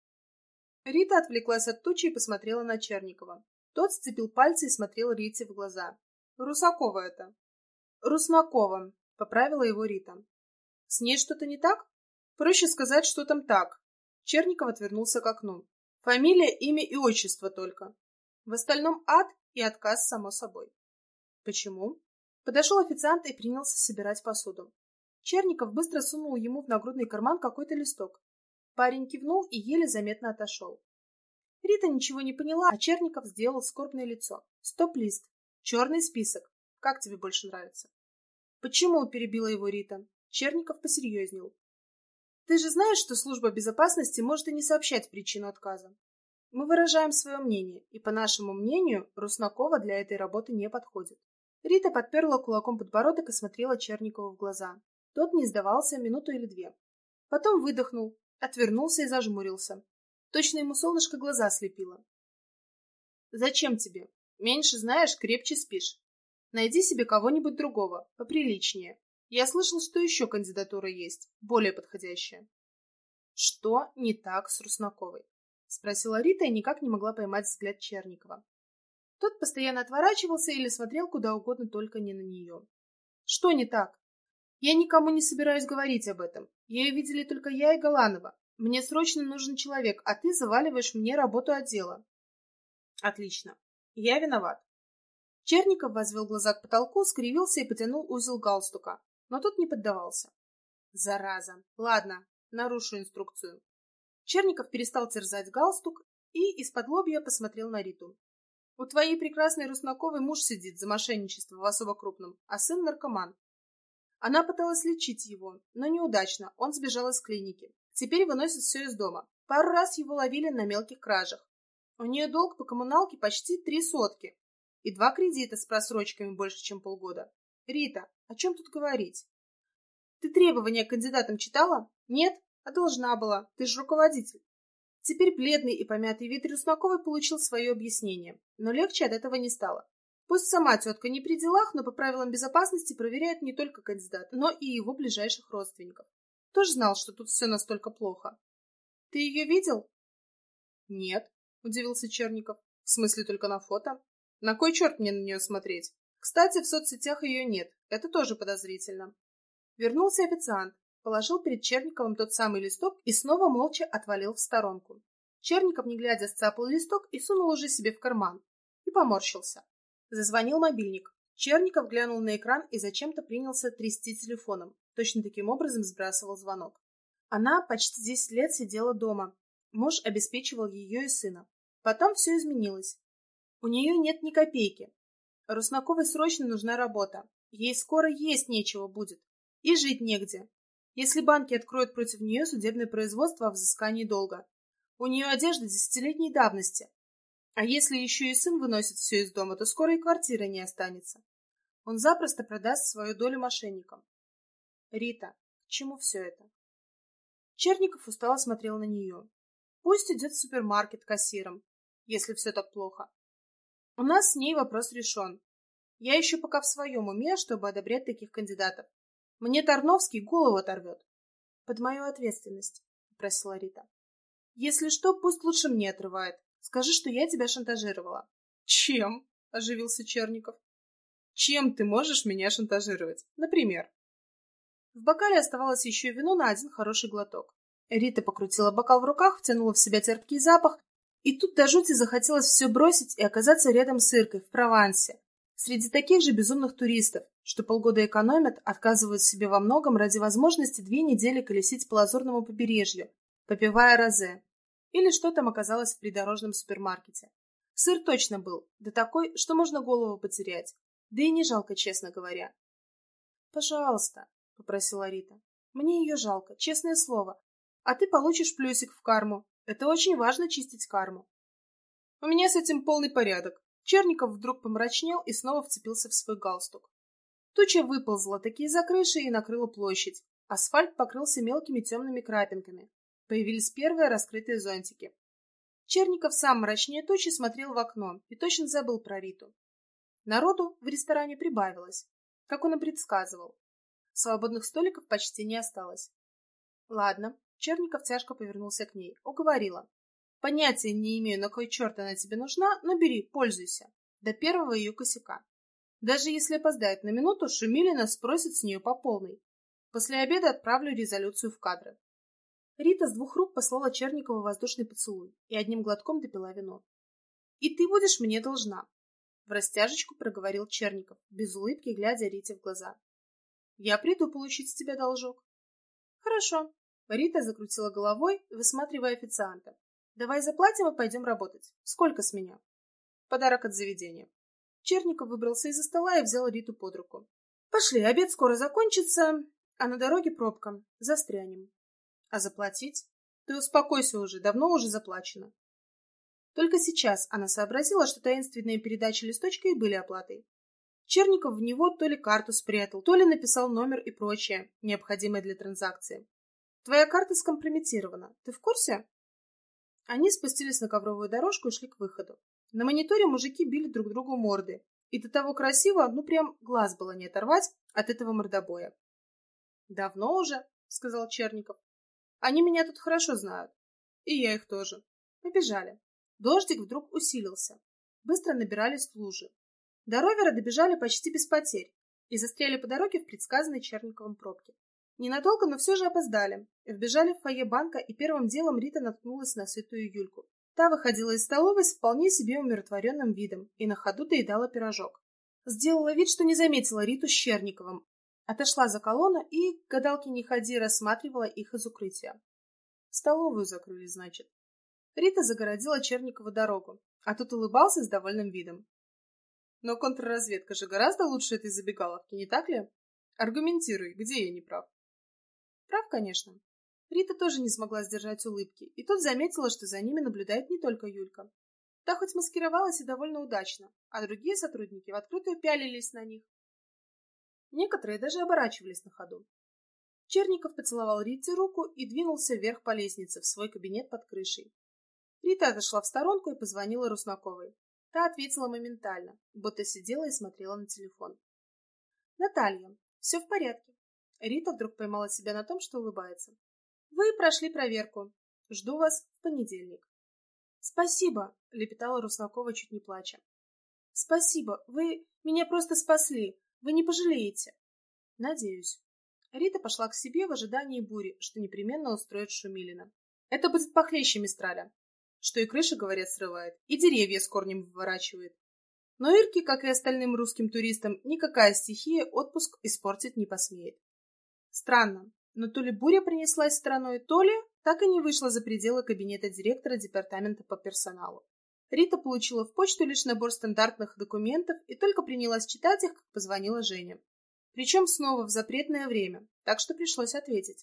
Рита отвлеклась от тучи и посмотрела на Черникова. Тот сцепил пальцы и смотрел Рите в глаза. «Русакова это». «Руснакова», — поправила его Рита. «С ней что-то не так?» «Проще сказать, что там так». Черников отвернулся к окну. «Фамилия, имя и отчество только. В остальном ад и отказ, само собой». «Почему?» Подошел официант и принялся собирать посуду. Черников быстро сунул ему в нагрудный карман какой-то листок. Парень кивнул и еле заметно отошел. Рита ничего не поняла, а Черников сделал скорбное лицо. «Стоп-лист. Черный список. Как тебе больше нравится?» «Почему?» — перебила его Рита. Черников посерьезнел. «Ты же знаешь, что служба безопасности может и не сообщать причину отказа. Мы выражаем свое мнение, и, по нашему мнению, Руснакова для этой работы не подходит». Рита подперла кулаком подбородок и смотрела Черникову в глаза. Тот не сдавался минуту или две. Потом выдохнул, отвернулся и зажмурился. Точно ему солнышко глаза слепило. «Зачем тебе? Меньше знаешь, крепче спишь. Найди себе кого-нибудь другого, поприличнее. Я слышал, что еще кандидатура есть, более подходящая». «Что не так с Руснаковой?» — спросила Рита и никак не могла поймать взгляд Черникова. Тот постоянно отворачивался или смотрел куда угодно, только не на нее. «Что не так? Я никому не собираюсь говорить об этом. Ее видели только я и Галанова. Мне срочно нужен человек, а ты заваливаешь мне работу отдела». «Отлично. Я виноват». Черников возвел глаза к потолку, скривился и потянул узел галстука, но тот не поддавался. «Зараза! Ладно, нарушу инструкцию». Черников перестал терзать галстук и из-под лобья посмотрел на Риту. «У твоей прекрасной Руснаковой муж сидит за мошенничество в особо крупном, а сын наркоман. Она пыталась лечить его, но неудачно, он сбежал из клиники. Теперь выносит все из дома. Пару раз его ловили на мелких кражах. У нее долг по коммуналке почти 3 сотки. И 2 кредита с просрочками больше, чем полгода. Рита, о чем тут говорить? Ты требования к кандидатам читала? Нет? А должна была. Ты же руководитель. Теперь бледный и помятый вид Руснаковой получил свое объяснение, но легче от этого не стало. Пусть сама тетка не при делах, но по правилам безопасности проверяет не только кандидата, но и его ближайших родственников. Кто ж знал, что тут все настолько плохо? Ты ее видел? Нет, удивился Черников. В смысле, только на фото? На кой черт мне на нее смотреть? Кстати, в соцсетях ее нет. Это тоже подозрительно. Вернулся официант, положил перед Черниковым тот самый листок и снова молча отвалил в сторонку. Черников, не глядя, сцапал листок и сунул уже себе в карман. И поморщился. Зазвонил мобильник. Черников глянул на экран и зачем-то принялся трясти телефоном. Точно таким образом сбрасывал звонок. Она почти 10 лет сидела дома. Муж обеспечивал ее и сына. Потом все изменилось. У нее нет ни копейки. Руснаковой срочно нужна работа. Ей скоро есть нечего будет. И жить негде. Если банки откроют против нее судебное производство о взыскании долга. У нее одежда десятилетней давности. А если еще и сын выносит все из дома, то скоро и квартиры не останется. Он запросто продаст свою долю мошенникам. Рита, к чему все это? Черников устало смотрел на нее. Пусть идет в супермаркет кассиром, если все так плохо. У нас с ней вопрос решен. Я еще пока в своем уме, чтобы одобрять таких кандидатов. Мне Тарновский голову оторвет. Под мою ответственность, попросила Рита. Если что, пусть лучше мне отрывает. Скажи, что я тебя шантажировала. Чем? Оживился Черников. Чем ты можешь меня шантажировать? Например? В бокале оставалось еще вино на один хороший глоток. Рита покрутила бокал в руках, втянула в себя терпкий запах, и тут до жути захотелось все бросить и оказаться рядом с Иркой в Провансе, среди таких же безумных туристов, что полгода экономят, отказывают себе во многом ради возможности 2 недели колесить по лазурному побережью, попивая розе. Или что там оказалось в придорожном супермаркете. Сыр точно был, да такой, что можно голову потерять. Да и не жалко, честно говоря. «Пожалуйста», — попросила Рита. «Мне ее жалко, честное слово. А ты получишь плюсик в карму. Это очень важно, чистить карму». «У меня с этим полный порядок». Черников вдруг помрачнел и снова вцепился в свой галстук. Туча выползла таки из-за крыши и накрыла площадь. Асфальт покрылся мелкими темными крапинками. Появились первые раскрытые зонтики. Черников сам мрачнее тучи смотрел в окно и точно забыл про Риту. Народу в ресторане прибавилось, как он и предсказывал. Свободных столиков почти не осталось. Ладно, Черников тяжко повернулся к ней. Уговорила. Понятия не имею, на кой черт она тебе нужна, но бери, пользуйся. До первого ее косяка. Даже если опоздает на минуту, Шумилина спросит с нее по полной. После обеда отправлю резолюцию в кадры. Рита с 2 рук послала Черникову воздушный поцелуй и одним глотком допила вино. «И ты будешь мне должна», — в растяжечку проговорил Черников, без улыбки глядя Рите в глаза. «Я приду получить с тебя должок». «Хорошо». Рита закрутила головой, высматривая официанта. «Давай заплатим и пойдем работать. Сколько с меня?» «Подарок от заведения». Черников выбрался из-за стола и взял Риту под руку. «Пошли, обед скоро закончится, а на дороге пробка. Застрянем». «А заплатить? Ты успокойся уже, давно уже заплачено». Только сейчас она сообразила, что таинственные передачи листочка и были оплатой. Черников в него то ли карту спрятал, то ли написал номер и прочее, необходимое для транзакции. «Твоя карта скомпрометирована. Ты в курсе?» Они спустились на ковровую дорожку и шли к выходу. На мониторе мужики били друг другу морды. И до того красиво, ну прям глаз было не оторвать от этого мордобоя. «Давно уже», — сказал Черников. «Они меня тут хорошо знают. И я их тоже». Побежали. Дождик вдруг усилился. Быстро набирались лужи. До ровера добежали почти без потерь и застряли по дороге в предсказанной Черниковым пробке. Ненадолго, но все же опоздали. Вбежали в фойе банка, и первым делом Рита наткнулась на сытую Юльку. Та выходила из столовой с вполне себе умиротворенным видом и на ходу доедала пирожок. Сделала вид, что не заметила Риту с Черниковым. Отошла за колонну и, к гадалке не ходи, рассматривала их из укрытия. Столовую закрыли, значит. Рита загородила Черникову дорогу, а тот улыбался с довольным видом. Но контрразведка же гораздо лучше этой забегаловки, не так ли? Аргументируй, где я не прав? Прав, конечно. Рита тоже не смогла сдержать улыбки, и тут заметила, что за ними наблюдает не только Юлька. Та хоть маскировалась и довольно удачно, а другие сотрудники в открытую пялились на них. Некоторые даже оборачивались на ходу. Черников поцеловал Рите руку и двинулся вверх по лестнице в свой кабинет под крышей. Рита отошла в сторонку и позвонила Руснаковой. Та ответила моментально, будто сидела и смотрела на телефон. «Наталья, все в порядке». Рита вдруг поймала себя на том, что улыбается. «Вы прошли проверку. Жду вас в понедельник». «Спасибо», — лепетала Руснакова, чуть не плача. «Спасибо, вы меня просто спасли. Вы не пожалеете». «Надеюсь». Рита пошла к себе в ожидании бури, что непременно устроит Шумилина. Это будет похлеще Мистраля, что и крыши, говорят, срывает, и деревья с корнем выворачивает. Но Ирке, как и остальным русским туристам, никакая стихия отпуск испортить не посмеет. Странно, но то ли буря принеслась стороной, то ли так и не вышла за пределы кабинета директора департамента по персоналу. Рита получила в почту лишь набор стандартных документов и только принялась читать их, как позвонила Женя. Причем снова в запретное время, так что пришлось ответить.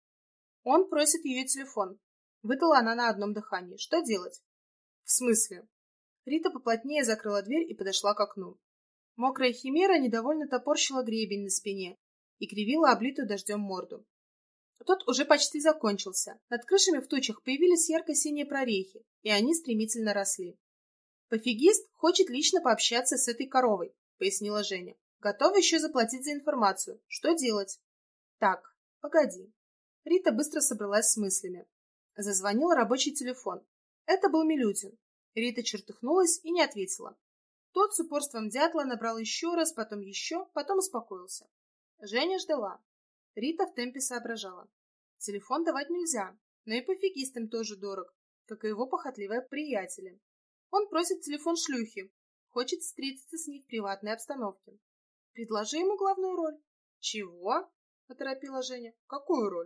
Он просит ее телефон. Выдала она на одном дыхании. Что делать? В смысле? Рита поплотнее закрыла дверь и подошла к окну. Мокрая химера недовольно топорщила гребень на спине и кривила облитую дождем морду. Тот уже почти закончился. Над крышами в тучах появились ярко-синие прорехи, и они стремительно росли. «Пофигист хочет лично пообщаться с этой коровой», — пояснила Женя. «Готова еще заплатить за информацию. Что делать?» «Так, погоди». Рита быстро собралась с мыслями. Зазвонил рабочий телефон. Это был Милютин. Рита чертыхнулась и не ответила. Тот с упорством дятла набрал еще раз, потом успокоился. Женя ждала. Рита в темпе соображала. Телефон давать нельзя, но и пофигистам тоже дорог, как и его похотливые приятели. Он просит телефон шлюхи, хочет встретиться с ней в приватной обстановке. Предложи ему главную роль. Чего? Поторопила Женя. Какую роль?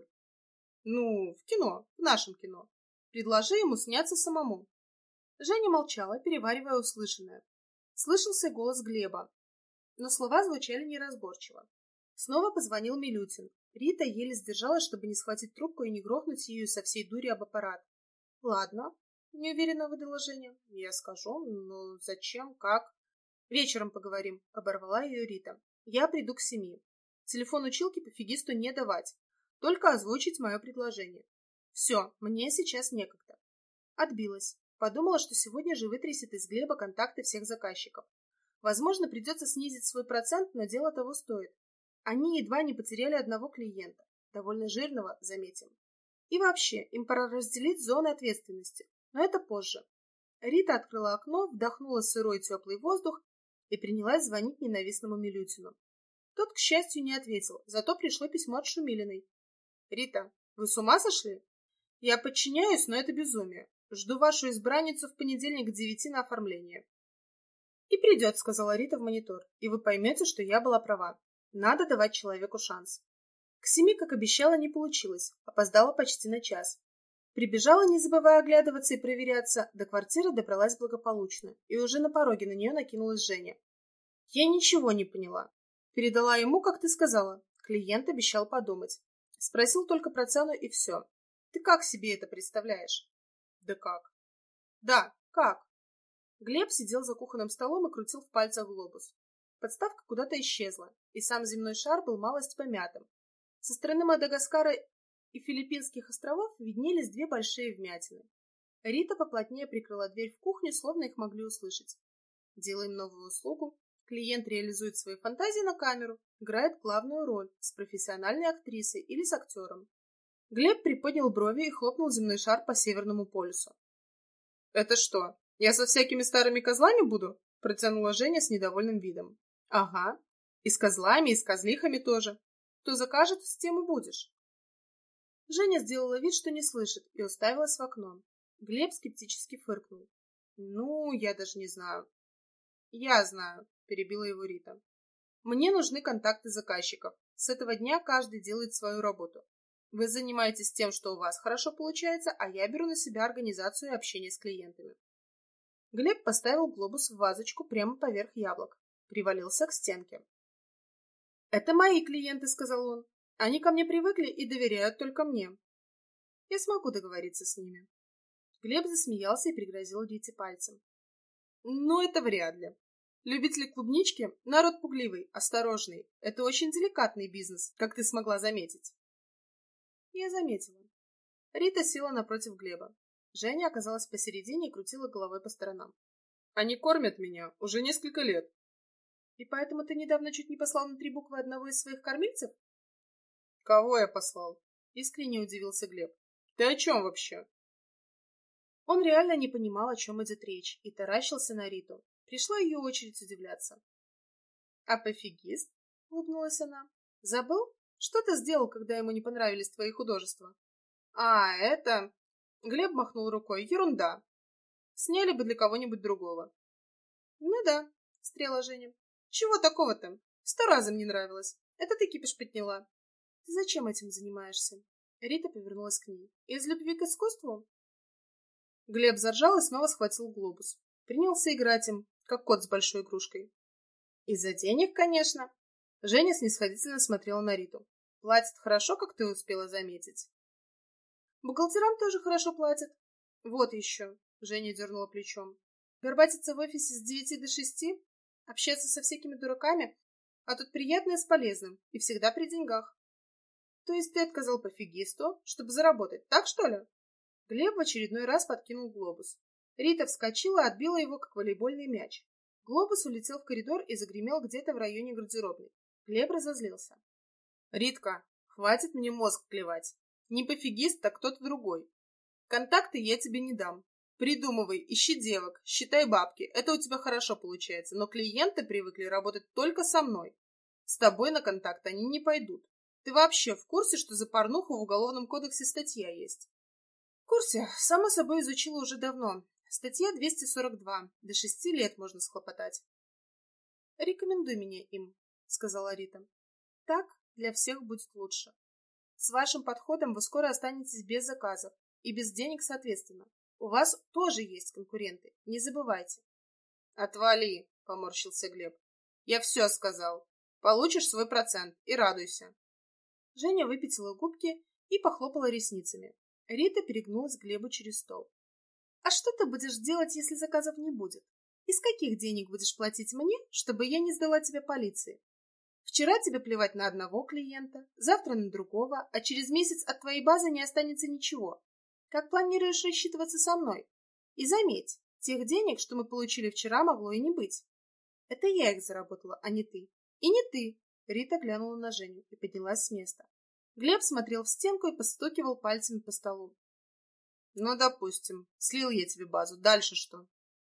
Ну, в кино, в нашем кино. Предложи ему сняться самому. Женя молчала, переваривая услышанное. Слышался голос Глеба, но слова звучали неразборчиво. Снова позвонил Милютин. Рита еле сдержалась, чтобы не схватить трубку и не грохнуть ее со всей дури об аппарат. «Ладно», — неуверенно выдала Женя. «Я скажу, но зачем, как?» «Вечером поговорим», — оборвала ее Рита. «Я приду к 7. Телефон училки пофигисту не давать, только озвучить мое предложение. Все, мне сейчас некогда». Отбилась. Подумала, что сегодня же вытрясет из Глеба контакты всех заказчиков. Возможно, придется снизить свой процент, но дело того стоит. Они едва не потеряли одного клиента, довольно жирного, заметим. И вообще, им пора разделить зоны ответственности, но это позже. Рита открыла окно, вдохнула сырой теплый воздух и принялась звонить ненавистному Милютину. Тот, к счастью, не ответил, зато пришло письмо от Шумилиной. «Рита, вы с ума сошли? Я подчиняюсь, но это безумие. Жду вашу избранницу в понедельник к 9 на оформление». «И придет», — сказала Рита в монитор, «и вы поймете, что я была права. Надо давать человеку шанс». К 7, как обещала, не получилось, опоздала почти на час. Прибежала, не забывая оглядываться и проверяться, до квартиры добралась благополучно, и уже на пороге на нее накинулась Женя. «Я ничего не поняла. Передала ему, как ты сказала. Клиент обещал подумать. Спросил только про цену и все. Ты как себе это представляешь?» «Да как?» «Да, как?» Глеб сидел за кухонным столом и крутил в пальцах глобус. Подставка куда-то исчезла, и сам земной шар был малость помятым. Со стороны Мадагаскара и Филиппинских островов виднелись 2 большие вмятины. Рита поплотнее прикрыла дверь в кухню, словно их могли услышать. Делаем новую услугу. Клиент реализует свои фантазии на камеру, играет главную роль с профессиональной актрисой или с актером. Глеб приподнял брови и хлопнул земной шар по Северному полюсу. «Это что, я со всякими старыми козлами буду?» — протянула Женя с недовольным видом. «Ага. И с козлами, и с козлихами тоже. Кто закажет, с тем и будешь». Женя сделала вид, что не слышит, и уставилась в окно. Глеб скептически фыркнул. «Ну, я даже не знаю». «Я знаю», — перебила его Рита. «Мне нужны контакты заказчиков. С этого дня каждый делает свою работу. Вы занимаетесь тем, что у вас хорошо получается, а я беру на себя организацию и общение с клиентами». Глеб поставил глобус в вазочку прямо поверх яблок. Привалился к стенке. «Это мои клиенты», — сказал он. «Они ко мне привыкли и доверяют только мне. Я смогу договориться с ними». Глеб засмеялся и пригрозил Рите пальцем. «Ну, это вряд ли. Любители клубнички — народ пугливый, осторожный. Это очень деликатный бизнес, как ты смогла заметить». Я заметила. Рита села напротив Глеба. Женя оказалась посередине и крутила головой по сторонам. Они кормят меня уже несколько лет. И поэтому ты недавно чуть не послал на 3 буквы одного из своих кормильцев? Кого я послал? Искренне удивился Глеб. Ты о чем вообще? Он реально не понимал, о чем идет речь, и таращился на Риту. Пришла ее очередь удивляться. «А пофигист?» — улыбнулась она. «Забыл? Что ты сделал, когда ему не понравились твои художества?» «А, это...» Глеб махнул рукой. «Ерунда. Сняли бы для кого-нибудь другого». «Ну да», — встряла Женя. «Чего такого-то? 100 раз им не нравилось. Это ты кипиш подняла». «Ты зачем этим занимаешься?» Рита повернулась к ней. «Из любви к искусству?» Глеб заржал и снова схватил глобус. Принялся играть им, как кот с большой игрушкой. «Из-за денег, конечно». Женя снисходительно смотрела на Риту. «Платят хорошо, как ты успела заметить». «Бухгалтерам тоже хорошо платят». «Вот еще», — Женя дернула плечом. «Горбатиться в офисе с 9 до 6, общаться со всякими дураками, а тут приятное с полезным и всегда при деньгах». «То есть ты отказал пофигисту, чтобы заработать, так что ли?» Глеб в очередной раз подкинул глобус. Рита вскочила и отбила его, как волейбольный мяч. Глобус улетел в коридор и загремел где-то в районе гардеробной. Глеб разозлился. «Ритка, хватит мне мозг клевать. Не пофигист, так кто-то другой. Контакты я тебе не дам. Придумывай, ищи девок, считай бабки. Это у тебя хорошо получается, но клиенты привыкли работать только со мной. С тобой на контакт они не пойдут. Ты вообще в курсе, что за порнуху в Уголовном кодексе статья есть?» «В курсе. Само собой изучила уже давно. Статья 242. До 6 лет можно схлопотать». «Рекомендуй меня им», — сказала Рита. «Так для всех будет лучше. С вашим подходом вы скоро останетесь без заказов и без денег соответственно. У вас тоже есть конкуренты, не забывайте». «Отвали», — поморщился Глеб. «Я все сказал. Получишь свой процент и радуйся». Женя выпятила губки и похлопала ресницами. Рита перегнулась к Глебу через стол. «А что ты будешь делать, если заказов не будет? Из каких денег будешь платить мне, чтобы я не сдала тебя полиции? Вчера тебе плевать на одного клиента, завтра на другого, а через месяц от твоей базы не останется ничего. Как планируешь рассчитываться со мной? И заметь, тех денег, что мы получили вчера, могло и не быть. Это я их заработала, а не ты. И не ты!» Рита глянула на Женю и поднялась с места. Глеб смотрел в стенку и постукивал пальцами по столу. «Ну, допустим. Слил я тебе базу. Дальше что?»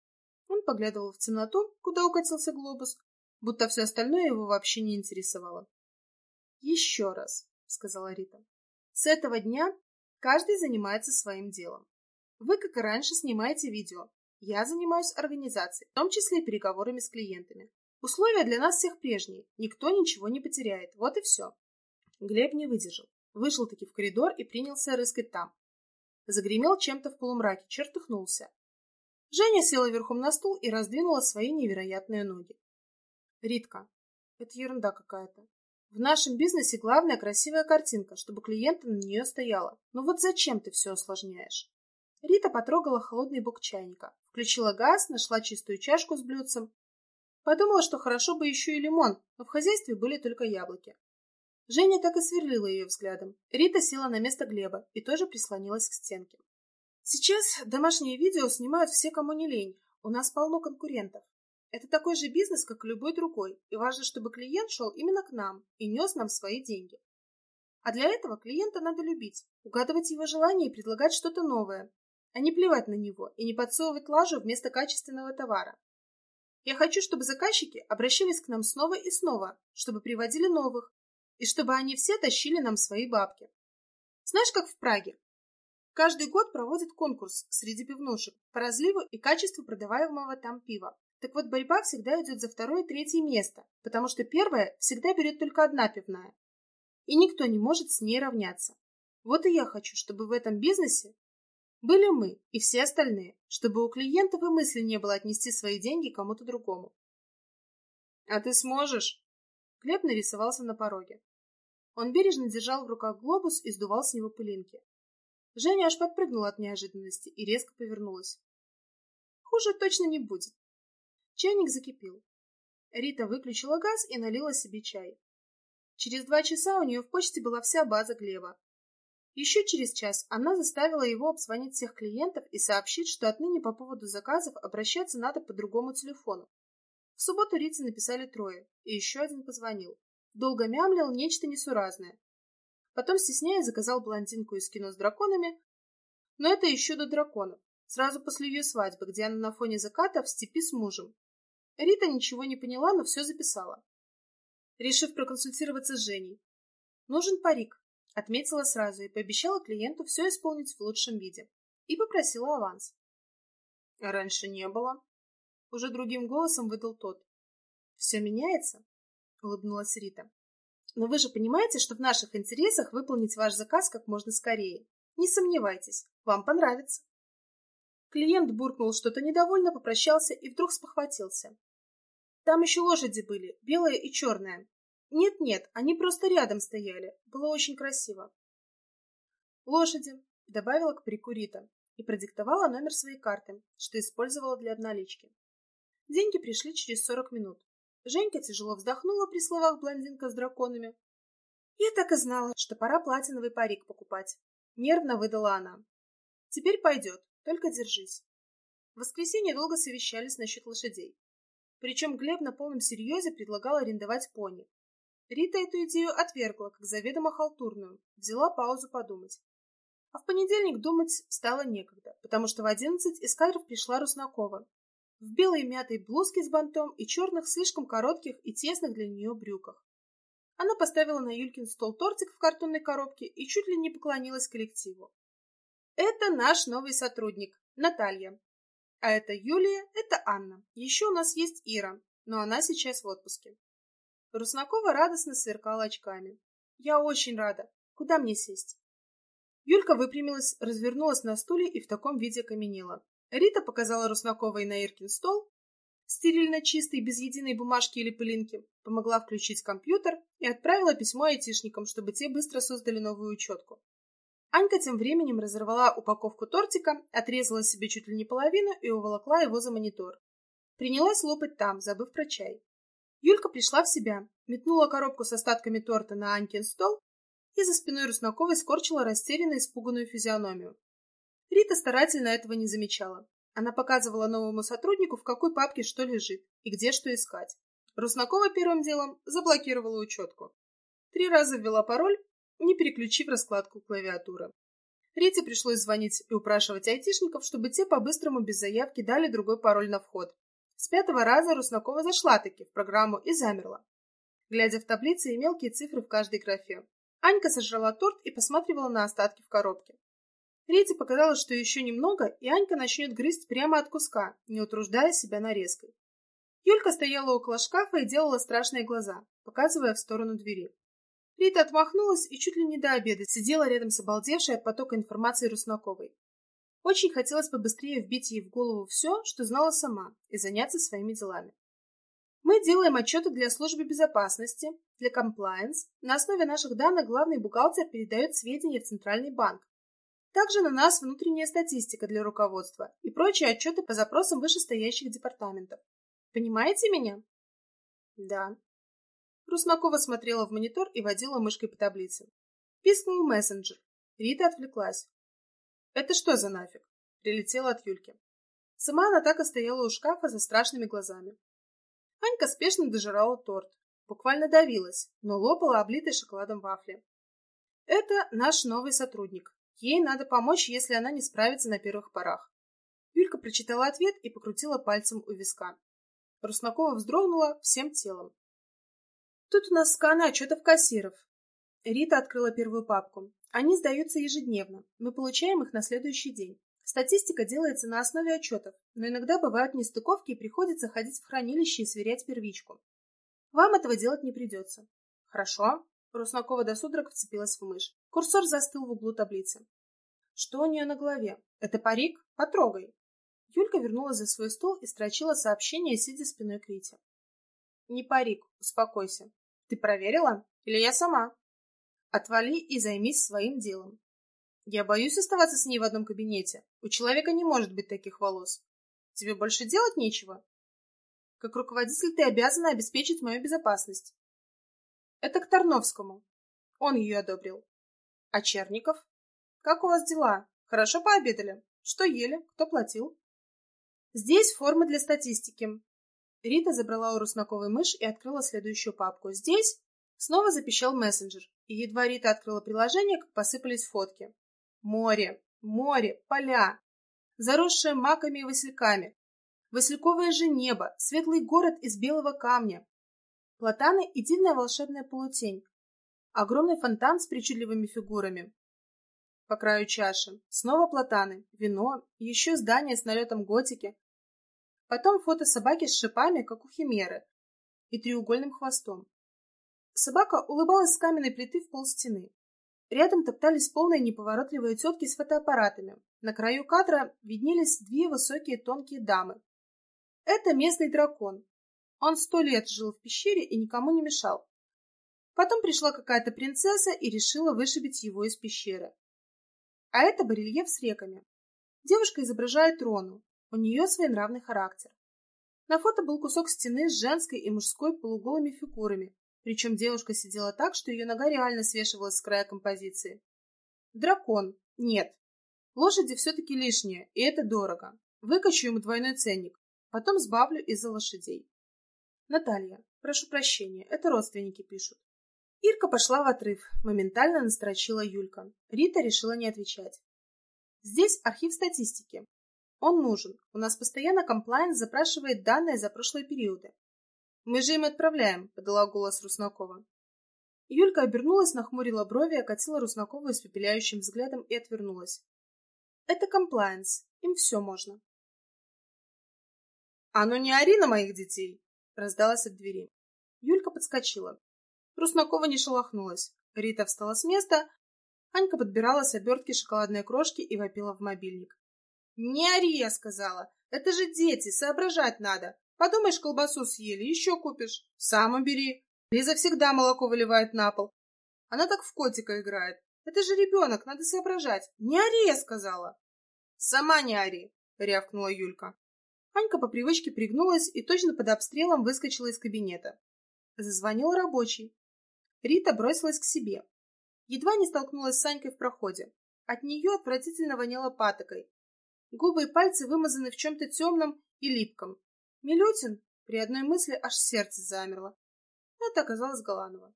Он поглядывал в темноту, куда укатился глобус, будто все остальное его вообще не интересовало. «Еще раз», — сказала Рита. «С этого дня каждый занимается своим делом. Вы, как и раньше, снимаете видео. Я занимаюсь организацией, в том числе и переговорами с клиентами. Условия для нас всех прежние. Никто ничего не потеряет. Вот и все». Глеб не выдержал. Вышел-таки в коридор и принялся рыскать там. Загремел чем-то в полумраке, чертыхнулся. Женя села верхом на стул и раздвинула свои невероятные ноги. «Ритка, это ерунда какая-то. В нашем бизнесе главная красивая картинка, чтобы клиента на нее стояла. Ну вот зачем ты все усложняешь?» Рита потрогала холодный бок чайника, включила газ, нашла чистую чашку с блюдцем. Подумала, что хорошо бы еще и лимон, но в хозяйстве были только яблоки. Женя так и сверлила ее взглядом. Рита села на место Глеба и тоже прислонилась к стенке. «Сейчас домашние видео снимают все, кому не лень. У нас полно конкурентов. Это такой же бизнес, как и любой другой, и важно, чтобы клиент шел именно к нам и нес нам свои деньги. А для этого клиента надо любить, угадывать его желания и предлагать что-то новое, а не плевать на него и не подсовывать лажу вместо качественного товара. Я хочу, чтобы заказчики обращались к нам снова и снова, чтобы приводили новых, и чтобы они все тащили нам свои бабки. Знаешь, как в Праге? Каждый год проводят конкурс среди пивнушек по разливу и качеству продаваемого там пива. Так вот, борьба всегда идет за второе и третье место, потому что первое всегда берет только одна пивная. И никто не может с ней равняться. Вот и я хочу, чтобы в этом бизнесе были мы и все остальные, чтобы у клиентов и мысли не было отнести свои деньги кому-то другому. «А ты сможешь?» Глеб нарисовался на пороге. Он бережно держал в руках глобус и сдувал с него пылинки. Женя аж подпрыгнула от неожиданности и резко повернулась. Хуже точно не будет. Чайник закипел. Рита выключила газ и налила себе чай. Через 2 часа у нее в почте была вся база Глеба. Еще через час она заставила его обзвонить всех клиентов и сообщить, что отныне по поводу заказов обращаться надо по другому телефону. В субботу Рите написали 3, и еще один позвонил. Долго мямлил нечто несуразное. Потом, стесняясь, заказал блондинку из кино с драконами, но это еще до драконов, сразу после ее свадьбы, где она на фоне заката в степи с мужем. Рита ничего не поняла, но все записала. Решив проконсультироваться с Женей. Нужен парик. Отметила сразу и пообещала клиенту все исполнить в лучшем виде. И попросила аванс. А раньше не было. Уже другим голосом выдал тот. Все меняется? Улыбнулась Рита. Но вы же понимаете, что в наших интересах выполнить ваш заказ как можно скорее. Не сомневайтесь, вам понравится. Клиент буркнул что-то недовольно, попрощался и вдруг спохватился. Там еще лошади были, белая и черная. Нет-нет, они просто рядом стояли. Было очень красиво. Лошади, добавила к парику Рита и продиктовала номер своей карты, что использовала для обналички. Деньги пришли через 40 минут. Женька тяжело вздохнула при словах блондинка с драконами. Я так и знала, что пора платиновый парик покупать. Нервно выдала она. Теперь пойдет, только держись. В воскресенье долго совещались насчет лошадей. Причем Глеб на полном серьезе предлагал арендовать пони. Рита эту идею отвергла, как заведомо халтурную, взяла паузу подумать. А в понедельник думать стало некогда, потому что в 11 из кадров пришла Руснакова. В белой мятой блузке с бантом и черных, слишком коротких и тесных для нее брюках. Она поставила на Юлькин стол тортик в картонной коробке и чуть ли не поклонилась коллективу. Это наш новый сотрудник, Наталья. А это Юлия, это Анна. Еще у нас есть Ира, но она сейчас в отпуске. Руснакова радостно сверкала очками. Я очень рада. Куда мне сесть? Юлька выпрямилась, развернулась на стуле и в таком виде окаменела. Рита показала Руснаковой на Иркин стол, стерильно чистый, без единой бумажки или пылинки, помогла включить компьютер и отправила письмо айтишникам, чтобы те быстро создали новую учетку. Анька тем временем разорвала упаковку тортика, отрезала себе чуть ли не половину и уволокла его за монитор. Принялась лопать там, забыв про чай. Юлька пришла в себя, метнула коробку с остатками торта на Анькин стол и за спиной Руснаковой скорчила растерянно испуганную физиономию. Рита старательно этого не замечала. Она показывала новому сотруднику, в какой папке что лежит и где что искать. Руснакова первым делом заблокировала учетку. 3 раза ввела пароль, не переключив раскладку клавиатуры. Рите пришлось звонить и упрашивать айтишников, чтобы те по-быстрому без заявки дали другой пароль на вход. С 5-го раза Руснакова зашла-таки в программу и замерла, глядя в таблицы и мелкие цифры в каждой графе. Анька сожрала торт и посматривала на остатки в коробке. Рите показалось, что еще немного, и Анька начнет грызть прямо от куска, не утруждая себя нарезкой. Юлька стояла около шкафа и делала страшные глаза, показывая в сторону двери. Рита отмахнулась и чуть ли не до обеда сидела рядом с обалдевшей от потока информации Руснаковой. Очень хотелось побыстрее вбить ей в голову все, что знала сама, и заняться своими делами. Мы делаем отчеты для службы безопасности, для compliance. На основе наших данных главный бухгалтер передает сведения в Центральный банк. Также на нас внутренняя статистика для руководства и прочие отчеты по запросам вышестоящих департаментов. Понимаете меня? Да. Руснакова смотрела в монитор и водила мышкой по таблице. Пискнул мессенджер. Рита отвлеклась. «Это что за нафиг?» Прилетела от Юльки. Сама она так и стояла у шкафа со страшными глазами. Анька спешно дожирала торт. Буквально давилась, но лопала облитой шоколадом вафли. «Это наш новый сотрудник. Ей надо помочь, если она не справится на первых порах». Юлька прочитала ответ и покрутила пальцем у виска. Руснакова вздрогнула всем телом. Тут у нас сканы отчетов кассиров. Рита открыла первую папку. Они сдаются ежедневно. Мы получаем их на следующий день. Статистика делается на основе отчетов, но иногда бывают нестыковки и приходится ходить в хранилище и сверять первичку. Вам этого делать не придется. Хорошо. Руснакова до судорог вцепилась в мышь. Курсор застыл в углу таблицы. Что у нее на голове? Это парик? Потрогай. Юлька вернулась за свой стол и строчила сообщение, сидя спиной к Рите. Не парик, успокойся. Ты проверила? Или я сама? Отвали и займись своим делом. Я боюсь оставаться с ней в одном кабинете. У человека не может быть таких волос. Тебе больше делать нечего? Как руководитель ты обязана обеспечить мою безопасность. Это к Тарновскому. Он ее одобрил. А Черников? Как у вас дела? Хорошо пообедали? Что ели? Кто платил? Здесь формы для статистики. Рита забрала у Руснаковой мышь и открыла следующую папку. Здесь снова запищал мессенджер, и едва Рита открыла приложение, как посыпались фотки. Море, море, поля, заросшее маками и васильками, васильковое же небо, светлый город из белого камня, платаны и дивная волшебная полутень, огромный фонтан с причудливыми фигурами. По краю чаши снова платаны, вино, еще здание с налетом готики. Потом фото собаки с шипами, как у химеры, и треугольным хвостом. Собака улыбалась с каменной плиты в полстены. Рядом топтались полные неповоротливые тетки с фотоаппаратами. На краю кадра виднелись две высокие тонкие дамы. Это местный дракон. Он 100 лет жил в пещере и никому не мешал. Потом пришла какая-то принцесса и решила вышибить его из пещеры. А это барельеф с реками. Девушка изображает Рону. У нее своенравный характер. На фото был кусок стены с женской и мужской полуголыми фигурами, причем девушка сидела так, что ее нога реально свешивалась с края композиции. Дракон. Нет. Лошади все-таки лишние, и это дорого. Выкачу ему двойной ценник. Потом сбавлю из-за лошадей. Наталья, прошу прощения, это родственники пишут. Ирка пошла в отрыв, моментально настрочила Юлька. Рита решила не отвечать. Здесь архив статистики. Он нужен. У нас постоянно комплайнс запрашивает данные за прошлые периоды. Мы же им отправляем, подала голос Руснакова. Юлька обернулась, нахмурила брови, окатила Руснакову испепеляющим взглядом и отвернулась. Это комплайнс. Им все можно. А ну не ори на моих детей! Раздалась от двери. Юлька подскочила. Руснакова не шелохнулась. Рита встала с места. Анька подбирала с обертки шоколадные крошки и вопила в мобильник. «Не ори, я сказала! Это же дети, соображать надо! Подумаешь, колбасу съели, еще купишь. Сам убери. Лиза всегда молоко выливает на пол. Она так в котика играет. Это же ребенок, надо соображать. Не ори, я сказала!» «Сама не ори!» — рявкнула Юлька. Анька по привычке пригнулась и точно под обстрелом выскочила из кабинета. Зазвонил рабочий. Рита бросилась к себе. Едва не столкнулась с Анькой в проходе. От нее отвратительно воняло патокой. Губы и пальцы вымазаны в чем-то темном и липком. Милютин? При одной мысли аж сердце замерло. Это оказалось Галанова.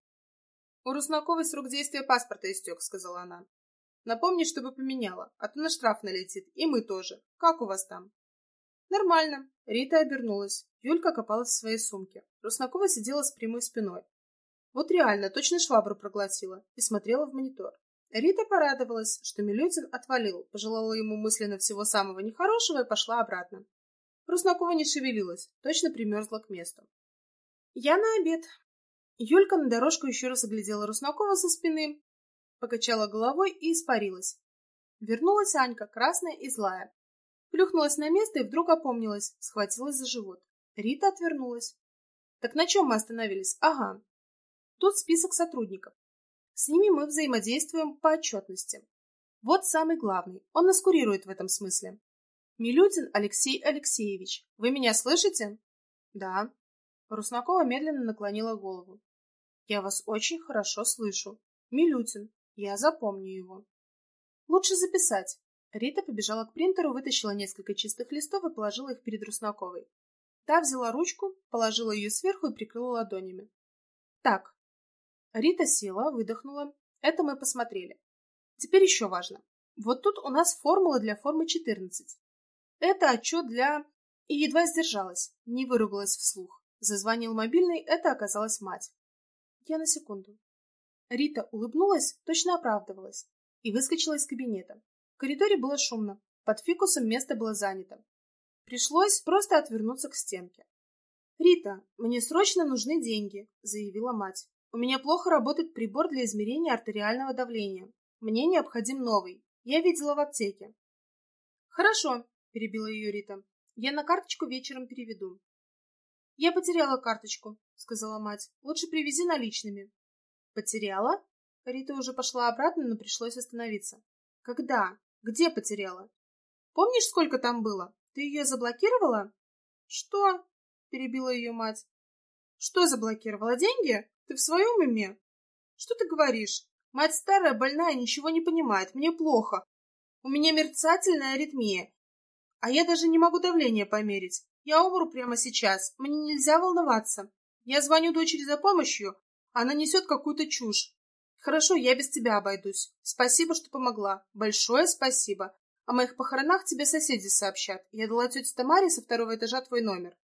«У Руснаковой срок действия паспорта истек», — сказала она. «Напомни, чтобы поменяла, а то на штраф налетит, и мы тоже. Как у вас там?» «Нормально». Рита обернулась. Юлька копалась в своей сумке. Руснакова сидела с прямой спиной. Вот реально, точно швабру проглотила, и смотрела в монитор. Рита порадовалась, что Милютин отвалил, пожелала ему мысленно всего самого нехорошего и пошла обратно. Руснакова не шевелилась, точно примерзла к месту. «Я на обед». Юлька на дорожку еще раз оглядела Руснакова со спины, покачала головой и испарилась. Вернулась Анька, красная и злая. Плюхнулась на место и вдруг опомнилась, схватилась за живот. Рита отвернулась. «Так на чем мы остановились? Ага. Тут список сотрудников. С ними мы взаимодействуем по отчетности. Вот самый главный. Он нас курирует в этом смысле. Милютин Алексей Алексеевич. Вы меня слышите?» «Да». Руснакова медленно наклонила голову. «Я вас очень хорошо слышу. Милютин. Я запомню его». «Лучше записать». Рита побежала к принтеру, вытащила несколько чистых листов и положила их перед Руснаковой. Та взяла ручку, положила ее сверху и прикрыла ладонями. «Так». Рита села, выдохнула. Это мы посмотрели. Теперь еще важно. Вот тут у нас формула для формы 14. Это отчет для... И едва сдержалась, не выругалась вслух. Зазвонил мобильный, это оказалась мать. Я на секунду. Рита улыбнулась, точно оправдывалась, и выскочила из кабинета. В коридоре было шумно, под фикусом место было занято. Пришлось просто отвернуться к стенке. «Рита, мне срочно нужны деньги», — заявила мать. «У меня плохо работает прибор для измерения артериального давления. Мне необходим новый. Я видела в аптеке». «Хорошо», — перебила ее Рита. «Я на карточку вечером переведу». «Я потеряла карточку», — сказала мать. «Лучше привези наличными». «Потеряла?» Рита уже пошла обратно, но пришлось остановиться. «Когда? Где потеряла? Помнишь, сколько там было? Ты ее заблокировала?» «Что?» — перебила ее мать. «Что заблокировала? Деньги? Ты в своем уме? Что ты говоришь? Мать старая, больная, ничего не понимает. Мне плохо. У меня мерцательная аритмия. А я даже не могу давление померить. Я умру прямо сейчас. Мне нельзя волноваться. Я звоню дочери за помощью. Она несет какую-то чушь. Хорошо, я без тебя обойдусь. Спасибо, что помогла. Большое спасибо. О моих похоронах тебе соседи сообщат. Я дала тете Тамаре со 2-го этажа твой номер.